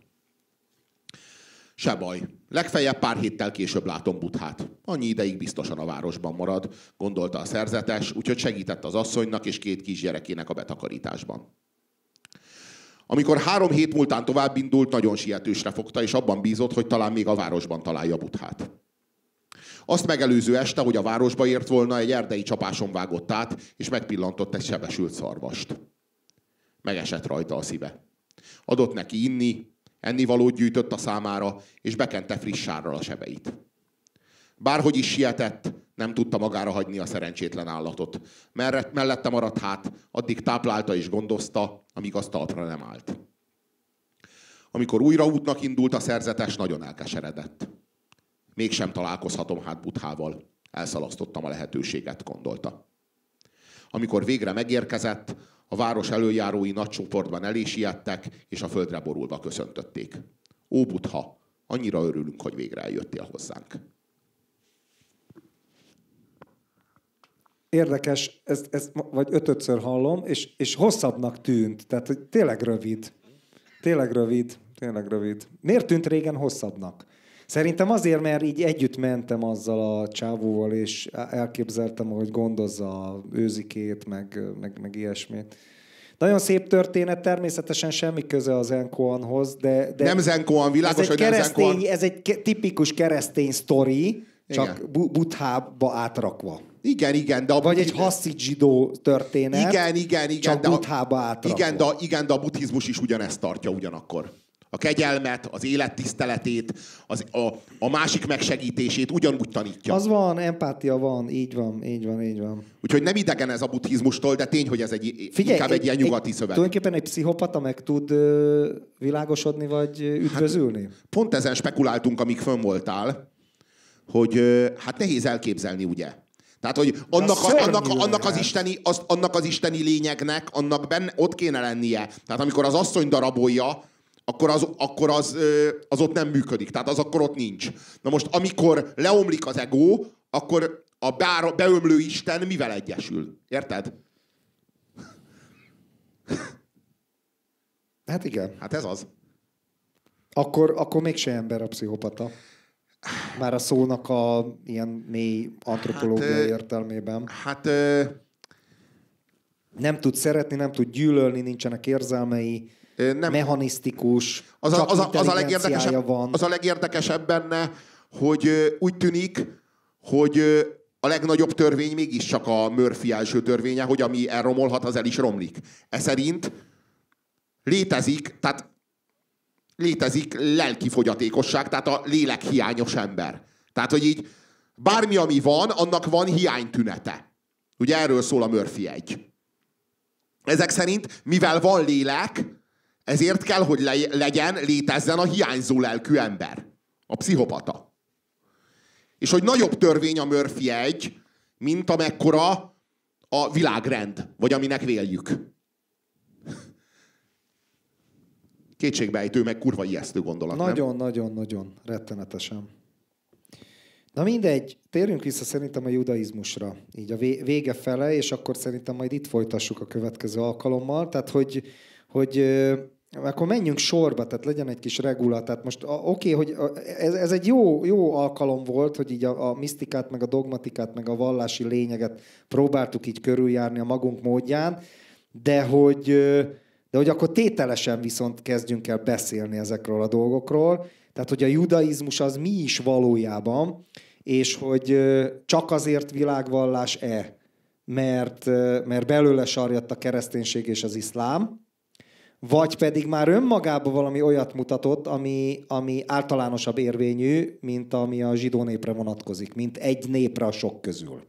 Se baj. Legfeljebb pár héttel később látom Buddhát. Annyi ideig biztosan a városban marad, gondolta a szerzetes, úgyhogy segített az asszonynak és 2 kisgyerekének a betakarításban. Amikor 3 hét múltán tovább indult, nagyon sietősre fogta, és abban bízott, hogy talán még a városban találja Buddhát. Azt megelőző este, hogy a városba ért volna, egy erdei csapáson vágott át, és megpillantott egy sebesült szarvast. Megesett rajta a szíve. Adott neki inni, ennivalót gyűjtött a számára, és bekente friss sárral a sebeit. Bárhogy is sietett, nem tudta magára hagyni a szerencsétlen állatot. Mellette maradt hát, addig táplálta és gondozta, amíg az talpra nem állt. Amikor újra útnak indult a szerzetes, nagyon elkeseredett. Mégsem találkozhatom hát Buddhával. Elszalasztottam a lehetőséget, gondolta. Amikor végre megérkezett, a város elöljárói nagy csoportban elé siettek, és a földre borulva köszöntötték. Ó, Buddha, annyira örülünk, hogy végre eljöttél hozzánk.
Érdekes, ezt vagy 5-ször hallom, és hosszabbnak tűnt. Tehát, hogy tényleg rövid. Tényleg rövid. Miért tűnt régen hosszabbnak? Szerintem azért, mert így együtt mentem azzal a csávóval, és elképzeltem, hogy gondozza a őzikét, meg ilyesmit. Nagyon szép történet, természetesen semmi köze az Zenkoanhoz, de
nem Zenkoan, világos, hogy nem Zenkoan.
Ez egy tipikus keresztény sztori, csak Buddhába átrakva.
Igen, de
vagy egy hasszid zsidó történet,
igen,
csak Buddhába átrakva.
Igen, de a buddhizmus is ugyanezt tartja ugyanakkor. A kegyelmet, az élettiszteletét, a másik megsegítését ugyanúgy tanítja.
Az van, empátia van, így van.
Úgyhogy nem idegen ez a buddhizmustól, de tény, hogy ez inkább egy ilyen nyugati szöveg.
Tulajdonképpen egy pszichopata meg tud világosodni, vagy üdvözülni?
Hát, pont ezen spekuláltunk, amíg fönn voltál, hogy hát nehéz elképzelni, ugye? Tehát, hogy annak az isteni lényegnek, ott kéne lennie. Tehát amikor az asszony darabolja, akkor az ott nem működik. Tehát az akkor ott nincs. Na most, amikor leomlik az ego, akkor a beömlő Isten mivel egyesül? Érted?
Hát igen.
Hát ez az.
Akkor mégse ember a pszichopata. Már a szónak a ilyen mély antropológiai értelmében. Nem tud szeretni, nem tud gyűlölni, nincsenek érzelmei, mechanisztikus, csak intelligenciája van.
Az a legérdekesebb benne, hogy úgy tűnik, hogy a legnagyobb törvény mégiscsak a Murphy első törvénye, hogy ami elromolhat, az el is romlik. Ez szerint létezik lelki fogyatékosság, tehát a lélekhiányos ember. Tehát, hogy így bármi, ami van, annak van hiánytünete. Ugye erről szól a Murphy 1. Ezek szerint, mivel van lélek, ezért kell, hogy létezzen a hiányzó lelkű ember. A pszichopata. És hogy nagyobb törvény a Murphy 1, mint amekkora a világrend, vagy aminek véljük. kétségbejtő, meg kurva ijesztő gondolat,
Nagyon rettenetesen. Na mindegy, térjünk vissza szerintem a judaizmusra, így a vége fele, és akkor szerintem majd itt folytassuk a következő alkalommal. Tehát, hogy akkor menjünk sorba, tehát legyen egy kis regula. Tehát most oké, hogy ez egy jó alkalom volt, hogy így a misztikát, meg a dogmatikát, meg a vallási lényeget próbáltuk így körüljárni a magunk módján, de hogy akkor tételesen viszont kezdjünk el beszélni ezekről a dolgokról. Tehát, hogy a judaizmus az mi is valójában, és hogy csak azért világvallás-e, mert belőle sarjadt a kereszténység és az iszlám, vagy pedig már önmagában valami olyat mutatott, ami általánosabb érvényű, mint ami a zsidó népre vonatkozik, mint egy népre a sok közül.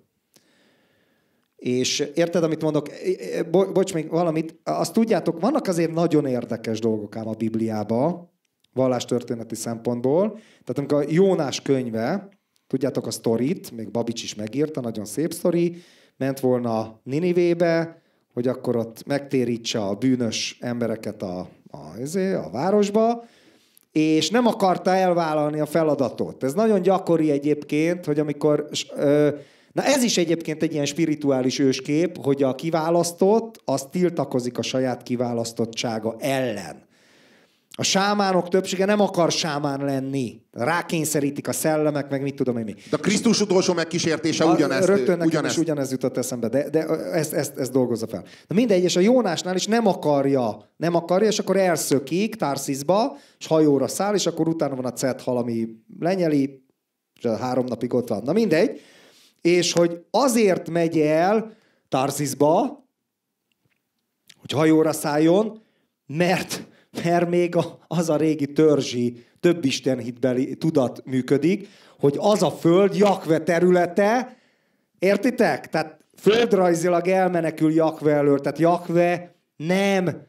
És érted, amit mondok? Bocs, még valamit. Azt tudjátok, vannak azért nagyon érdekes dolgok ám a Bibliában, vallástörténeti szempontból. Tehát amikor a Jónás könyve, tudjátok a sztorit, még Babics is megírta, nagyon szép sztori, ment volna Ninivébe, hogy akkor ott megtérítse a bűnös embereket a városba, és nem akarta elvállalni a feladatot. Ez nagyon gyakori egyébként, hogy amikor... Na ez is egyébként egy ilyen spirituális őskép, hogy a kiválasztott, az tiltakozik a saját kiválasztottsága ellen. A sámánok többsége nem akar sámán lenni. Rákényszerítik a szellemek, meg mit tudom én mi.
De a Krisztus utolsó megkísértése ugyanezt.
Rögtön nekem is ugyanez jutott eszembe, de ezt dolgozza fel. Na mindegy, és a Jónásnál is nem akarja, és akkor elszökik Tarszisba, és hajóra száll, és akkor utána van a cethal, ami lenyeli, és 3 napig ott van. Na mindegy. És hogy azért megy el Tarszisba, hogy hajóra szálljon, mert még az a régi törzsi, több istenhitbeli tudat működik, hogy az a föld Jahve területe, értitek? Tehát földrajzilag elmenekül Jahve elől, tehát Jahve nem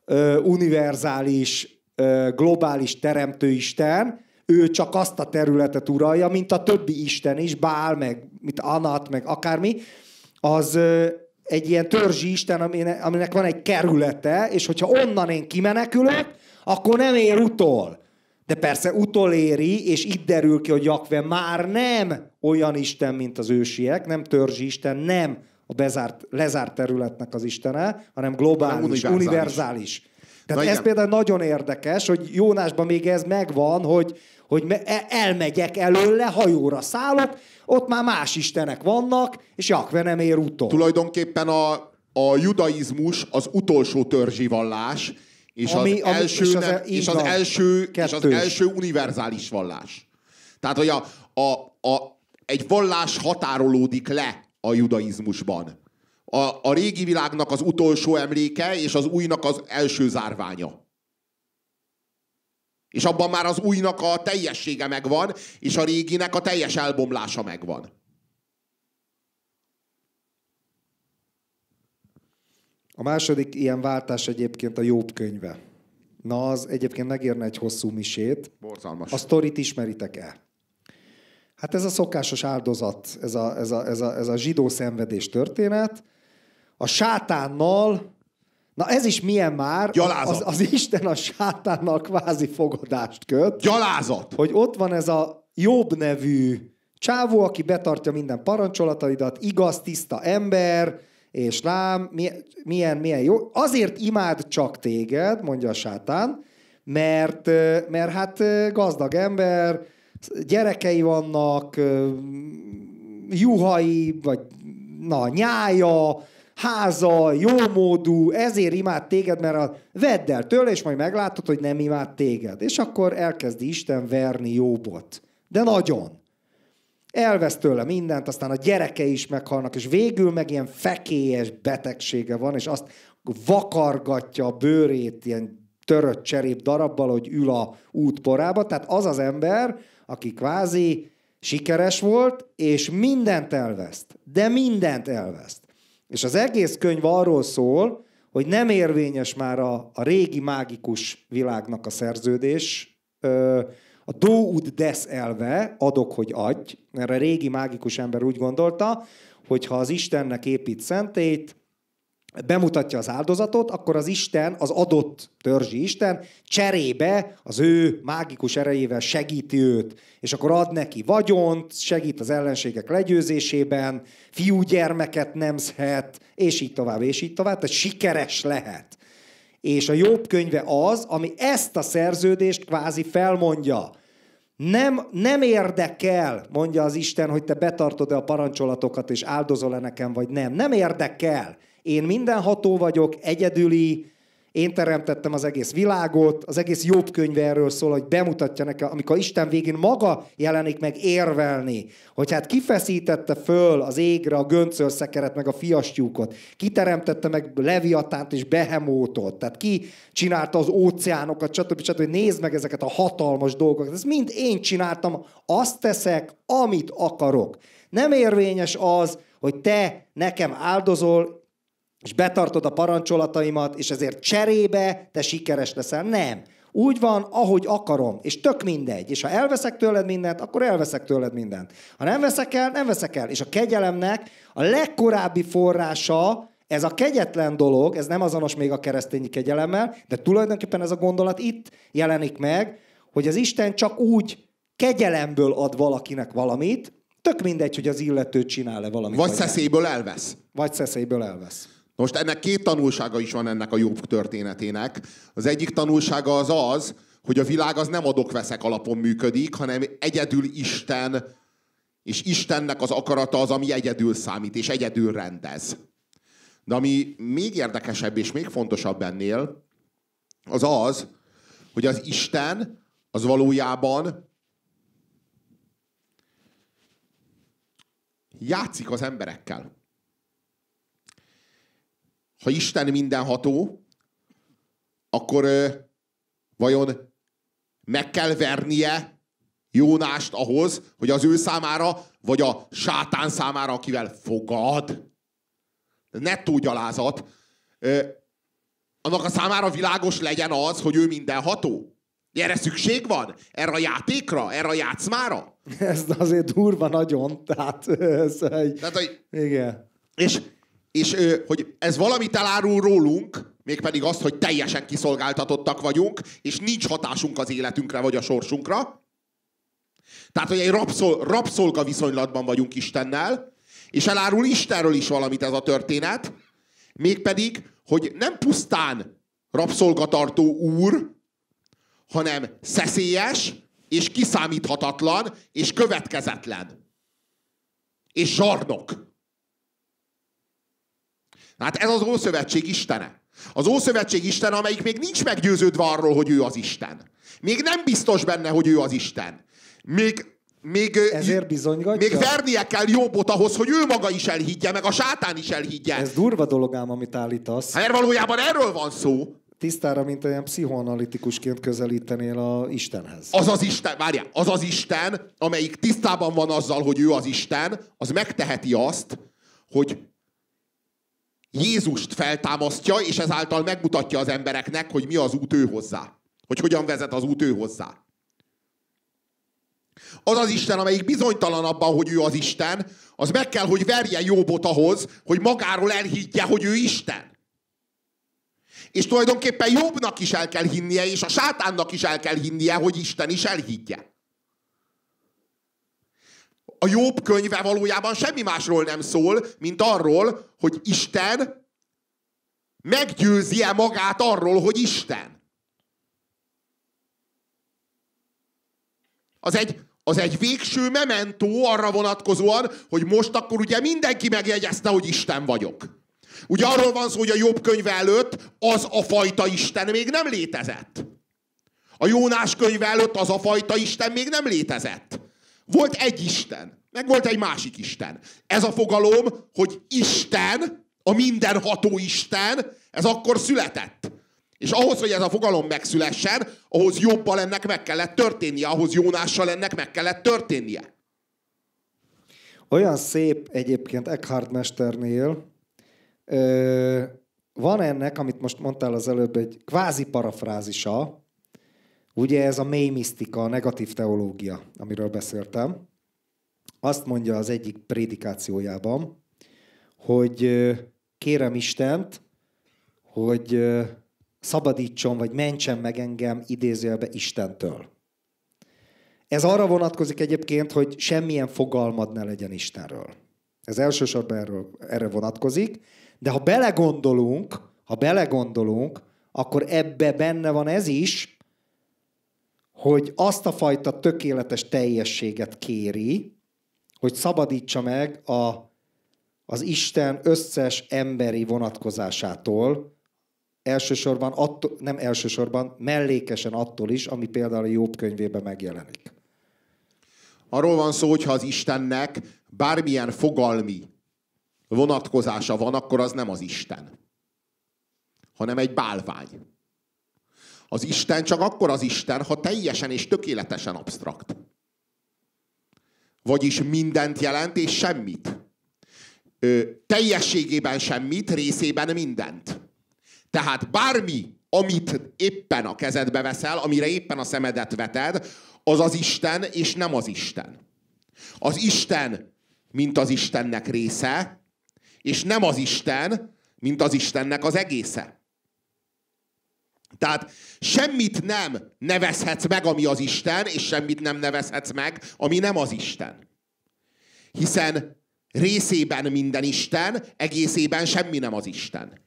univerzális, globális teremtőisten, ő csak azt a területet uralja, mint a többi isten is, Bál, meg mint Anat, meg akármi, az egy ilyen törzsi isten, aminek van egy kerülete, és hogyha onnan én kimenekülök, akkor nem ér utol. De persze utoléri, és itt derül ki, hogy Jahve már nem olyan isten, mint az ősiek, nem törzsi isten, nem a lezárt területnek az istene, hanem globális, univerzális. Tehát ez például nagyon érdekes, hogy Jónásban még ez megvan, hogy elmegyek előle, hajóra szállok, ott már más istenek vannak, és Jahve nem ér utol.
Tulajdonképpen a judaizmus az utolsó törzsi vallás, és az első univerzális vallás. Tehát, hogy egy vallás határolódik le a judaizmusban. A régi világnak az utolsó emléke, és az újnak az első zárványa. És abban már az újnak a teljessége megvan, és a réginek a teljes elbomlása megvan.
A második ilyen váltás egyébként a Jobb könyve. Na, az egyébként megérne egy hosszú misét.
Borzalmas.
A sztorit ismeritek-e? Hát ez a szokásos áldozat, ez a zsidó szenvedés történet. A sátánnal, na ez is milyen már, az Isten a sátánnal kvázi fogadást köt.
Gyalázat!
Hogy ott van ez a Jobb nevű csávó, aki betartja minden parancsolataidat, igaz, tiszta ember, és lám, milyen jó. Azért imád csak téged, mondja a sátán, mert hát gazdag ember, gyerekei vannak, juhai, vagy nyája, háza, jómódú, ezért imád téged, mert vedd el tőle, és majd meglátod, hogy nem imád téged. És akkor elkezdi Isten verni Jobbot. De nagyon. Elvesz tőle mindent, aztán a gyerekei is meghalnak, és végül meg ilyen fekélyes betegsége van, és azt vakargatja a bőrét ilyen törött cserép darabbal, hogy ül a útporába. Tehát az az ember, aki kvázi sikeres volt, és mindent elveszt. De mindent elveszt. És az egész könyv arról szól, hogy nem érvényes már a régi mágikus világnak a szerződés, a do ut des elve, adok, hogy adj, mert a régi mágikus ember úgy gondolta, hogy ha az Istennek épít szentélyt, bemutatja az áldozatot, akkor az Isten, az adott törzsi Isten cserébe az ő mágikus erejével segíti őt, és akkor ad neki vagyont, segít az ellenségek legyőzésében, fiúgyermeket nemzhet, és így tovább, és így tovább, tehát sikeres lehet. És a Jobb könyve az, ami ezt a szerződést kvázi felmondja. Nem érdekel, mondja az Isten, hogy te betartod-e a parancsolatokat, és áldozol-e nekem, vagy nem. Nem érdekel. Én mindenható vagyok, egyedüli, én teremtettem az egész világot, az egész Jobb könyve erről szól, hogy bemutatja nekem, amikor Isten végén maga jelenik meg érvelni, hogy hát kifeszítette föl az égre a göncölszekeret, meg a fiastyúkot, kiteremtette meg Leviatánt és Behemótot, tehát ki csinálta az óceánokat, stb. Nézd meg ezeket a hatalmas dolgokat, ezt mind én csináltam, azt teszek, amit akarok. Nem érvényes az, hogy te nekem áldozol, és betartod a parancsolataimat, és ezért cserébe te sikeres leszel. Nem. Úgy van, ahogy akarom, és tök mindegy. És ha elveszek tőled mindent, akkor elveszek tőled mindent. Ha nem veszek el, nem veszek el. És a kegyelemnek a legkorábbi forrása, ez a kegyetlen dolog, ez nem azonos még a keresztényi kegyelemmel, de tulajdonképpen ez a gondolat itt jelenik meg, hogy az Isten csak úgy kegyelemből ad valakinek valamit, tök mindegy, hogy az illető csinál-e valamit.
Vagy szeszélyből elvesz.
Vagy szeszélyből elvesz.
Most ennek két tanulsága is van ennek a Jobb történetének. Az egyik tanulsága az, hogy a világ az nem adok-veszek alapon működik, hanem egyedül Isten, és Istennek az akarata az, ami egyedül számít, és egyedül rendez. De ami még érdekesebb és még fontosabb ennél, az, hogy az Isten az valójában játszik az emberekkel. Ha Isten mindenható, akkor vajon meg kell vernie Jónást ahhoz, hogy az ő számára, vagy a sátán számára, akivel fogad, nettó gyalázat, annak a számára világos legyen az, hogy ő mindenható? Erre szükség van? Erre a játékra? Erre a játszmára?
Ez azért durva nagyon. Tehát, igen.
És hogy ez valamit elárul rólunk, mégpedig azt, hogy teljesen kiszolgáltatottak vagyunk, és nincs hatásunk az életünkre vagy a sorsunkra. Tehát, hogy egy rabszolga viszonylatban vagyunk Istennel, és elárul Istenről is valamit ez a történet, mégpedig, hogy nem pusztán rabszolgatartó úr, hanem szeszélyes, és kiszámíthatatlan, és következetlen. És zsarnok. Hát ez az Ószövetség Istene. Az Ószövetség Istene, amelyik még nincs meggyőződve arról, hogy ő az Isten. Még nem biztos benne, hogy ő az Isten.
Ezért bizonygatja?
Még vernie kell Jobbot ahhoz, hogy ő maga is elhiggye, meg a sátán is elhiggye.
Ez durva dolog ám, amit állítasz.
Hát valójában erről van szó.
Tisztára, mint olyan pszichoanalitikusként közelítenél a Istenhez.
Az az Isten, várjál, az az Isten, amelyik tisztában van azzal, hogy ő az Isten, az megteheti azt, hogy Jézust feltámasztja, és ezáltal megmutatja az embereknek, hogy mi az út ő hozzá. Hogy hogyan vezet az út ő hozzá. Az az Isten, amelyik bizonytalan abban, hogy ő az Isten, az meg kell, hogy verje Jobbot ahhoz, hogy magáról elhiggye, hogy ő Isten. És tulajdonképpen Jobbnak is el kell hinnie, és a sátánnak is el kell hinnie, hogy Isten is elhiggye. A Jobb könyve valójában semmi másról nem szól, mint arról, hogy Isten meggyőzi-e magát arról, hogy Isten. Az egy végső mementó arra vonatkozóan, hogy most akkor ugye mindenki megjegyezte, hogy Isten vagyok. Ugye arról van szó, hogy a Jobb könyve előtt az a fajta Isten még nem létezett. A Jónás könyve előtt az a fajta Isten még nem létezett. Volt egy Isten, meg volt egy másik Isten. Ez a fogalom, hogy Isten, a mindenható Isten, ez akkor született. És ahhoz, hogy ez a fogalom megszülessen, ahhoz Jobbal ennek meg kellett történnie, ahhoz Jónással ennek meg kellett történnie.
Olyan szép egyébként Eckhart mesternél, van ennek, amit most mondtál az előbb, egy kvázi parafrázisa, ugye ez a mély misztika, a negatív teológia, amiről beszéltem. Azt mondja az egyik prédikációjában, hogy kérem Istent, hogy szabadítson, vagy mentsen meg engem idézőjelbe Istentől. Ez arra vonatkozik egyébként, hogy semmilyen fogalmad ne legyen Istenről. Ez elsősorban erre vonatkozik, de ha belegondolunk, akkor ebbe benne van ez is, hogy azt a fajta tökéletes teljességet kéri, hogy szabadítsa meg az Isten összes emberi vonatkozásától, mellékesen attól is, ami például a Jobb könyvében megjelenik.
Arról van szó, hogy ha az Istennek bármilyen fogalmi vonatkozása van, akkor az nem az Isten, hanem egy bálvány. Az Isten csak akkor az Isten, ha teljesen és tökéletesen absztrakt. Vagyis mindent jelent és semmit. Teljességében semmit, részében mindent. Tehát bármi, amit éppen a kezedbe veszel, amire éppen a szemedet veted, az az Isten, és nem az Isten. Az Isten, mint az Istennek része, és nem az Isten, mint az Istennek az egésze. Tehát semmit nem nevezhetsz meg, ami az Isten, és semmit nem nevezhetsz meg, ami nem az Isten. Hiszen részében minden Isten, egészében semmi nem az Isten.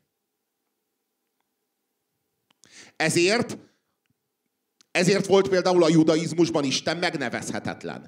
Ezért volt például a judaizmusban Isten megnevezhetetlen.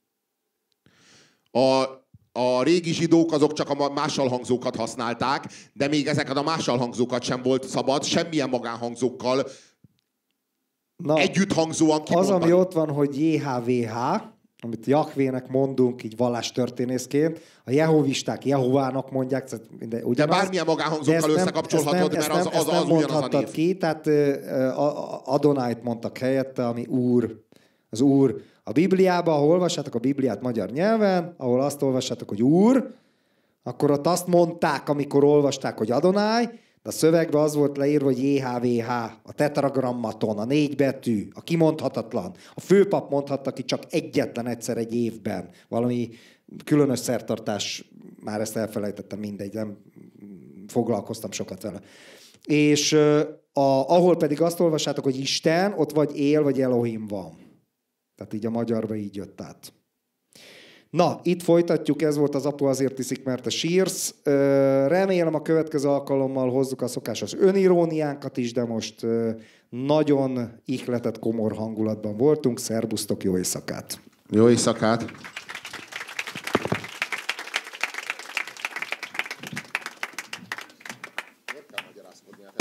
A régi zsidók azok csak a mássalhangzókat használták, de még ezeket a mássalhangzókat sem volt szabad semmilyen magánhangzókkal együtthangzóan kimondani.
Az, ami ott van, hogy JHVH, amit Jahvének mondunk, így vallástörténészként, a jehovisták Jehovának mondják, ugyanaz,
de bármilyen magánhangzókkal összekapcsolhatod, mert az ugyanaz a név.
Ki, tehát Adonájt mondtak helyette, ami Úr, az Úr. A Bibliában, ha olvassátok a Bibliát magyar nyelven, ahol azt olvassátok, hogy Úr, akkor ott azt mondták, amikor olvasták, hogy Adonáj, de a szövegben az volt leírva, hogy JHVH, a tetragrammaton, a 4 betű, a kimondhatatlan. A főpap mondhatta ki csak egyetlen egyszer egy évben. Valami különös szertartás, már ezt elfelejtettem, mindegy, nem foglalkoztam sokat vele. És ahol pedig azt olvassátok, hogy Isten, ott vagy él, vagy Elohim van. Tehát így a magyarba így jött át. Na, itt folytatjuk, ez volt az Apu azért iszik, mert te sírsz. Remélem a következő alkalommal hozzuk a szokásos öniróniánkat is, de most nagyon ihletett, komor hangulatban voltunk. Szerbusztok, jó éjszakát!
Jó éjszakát!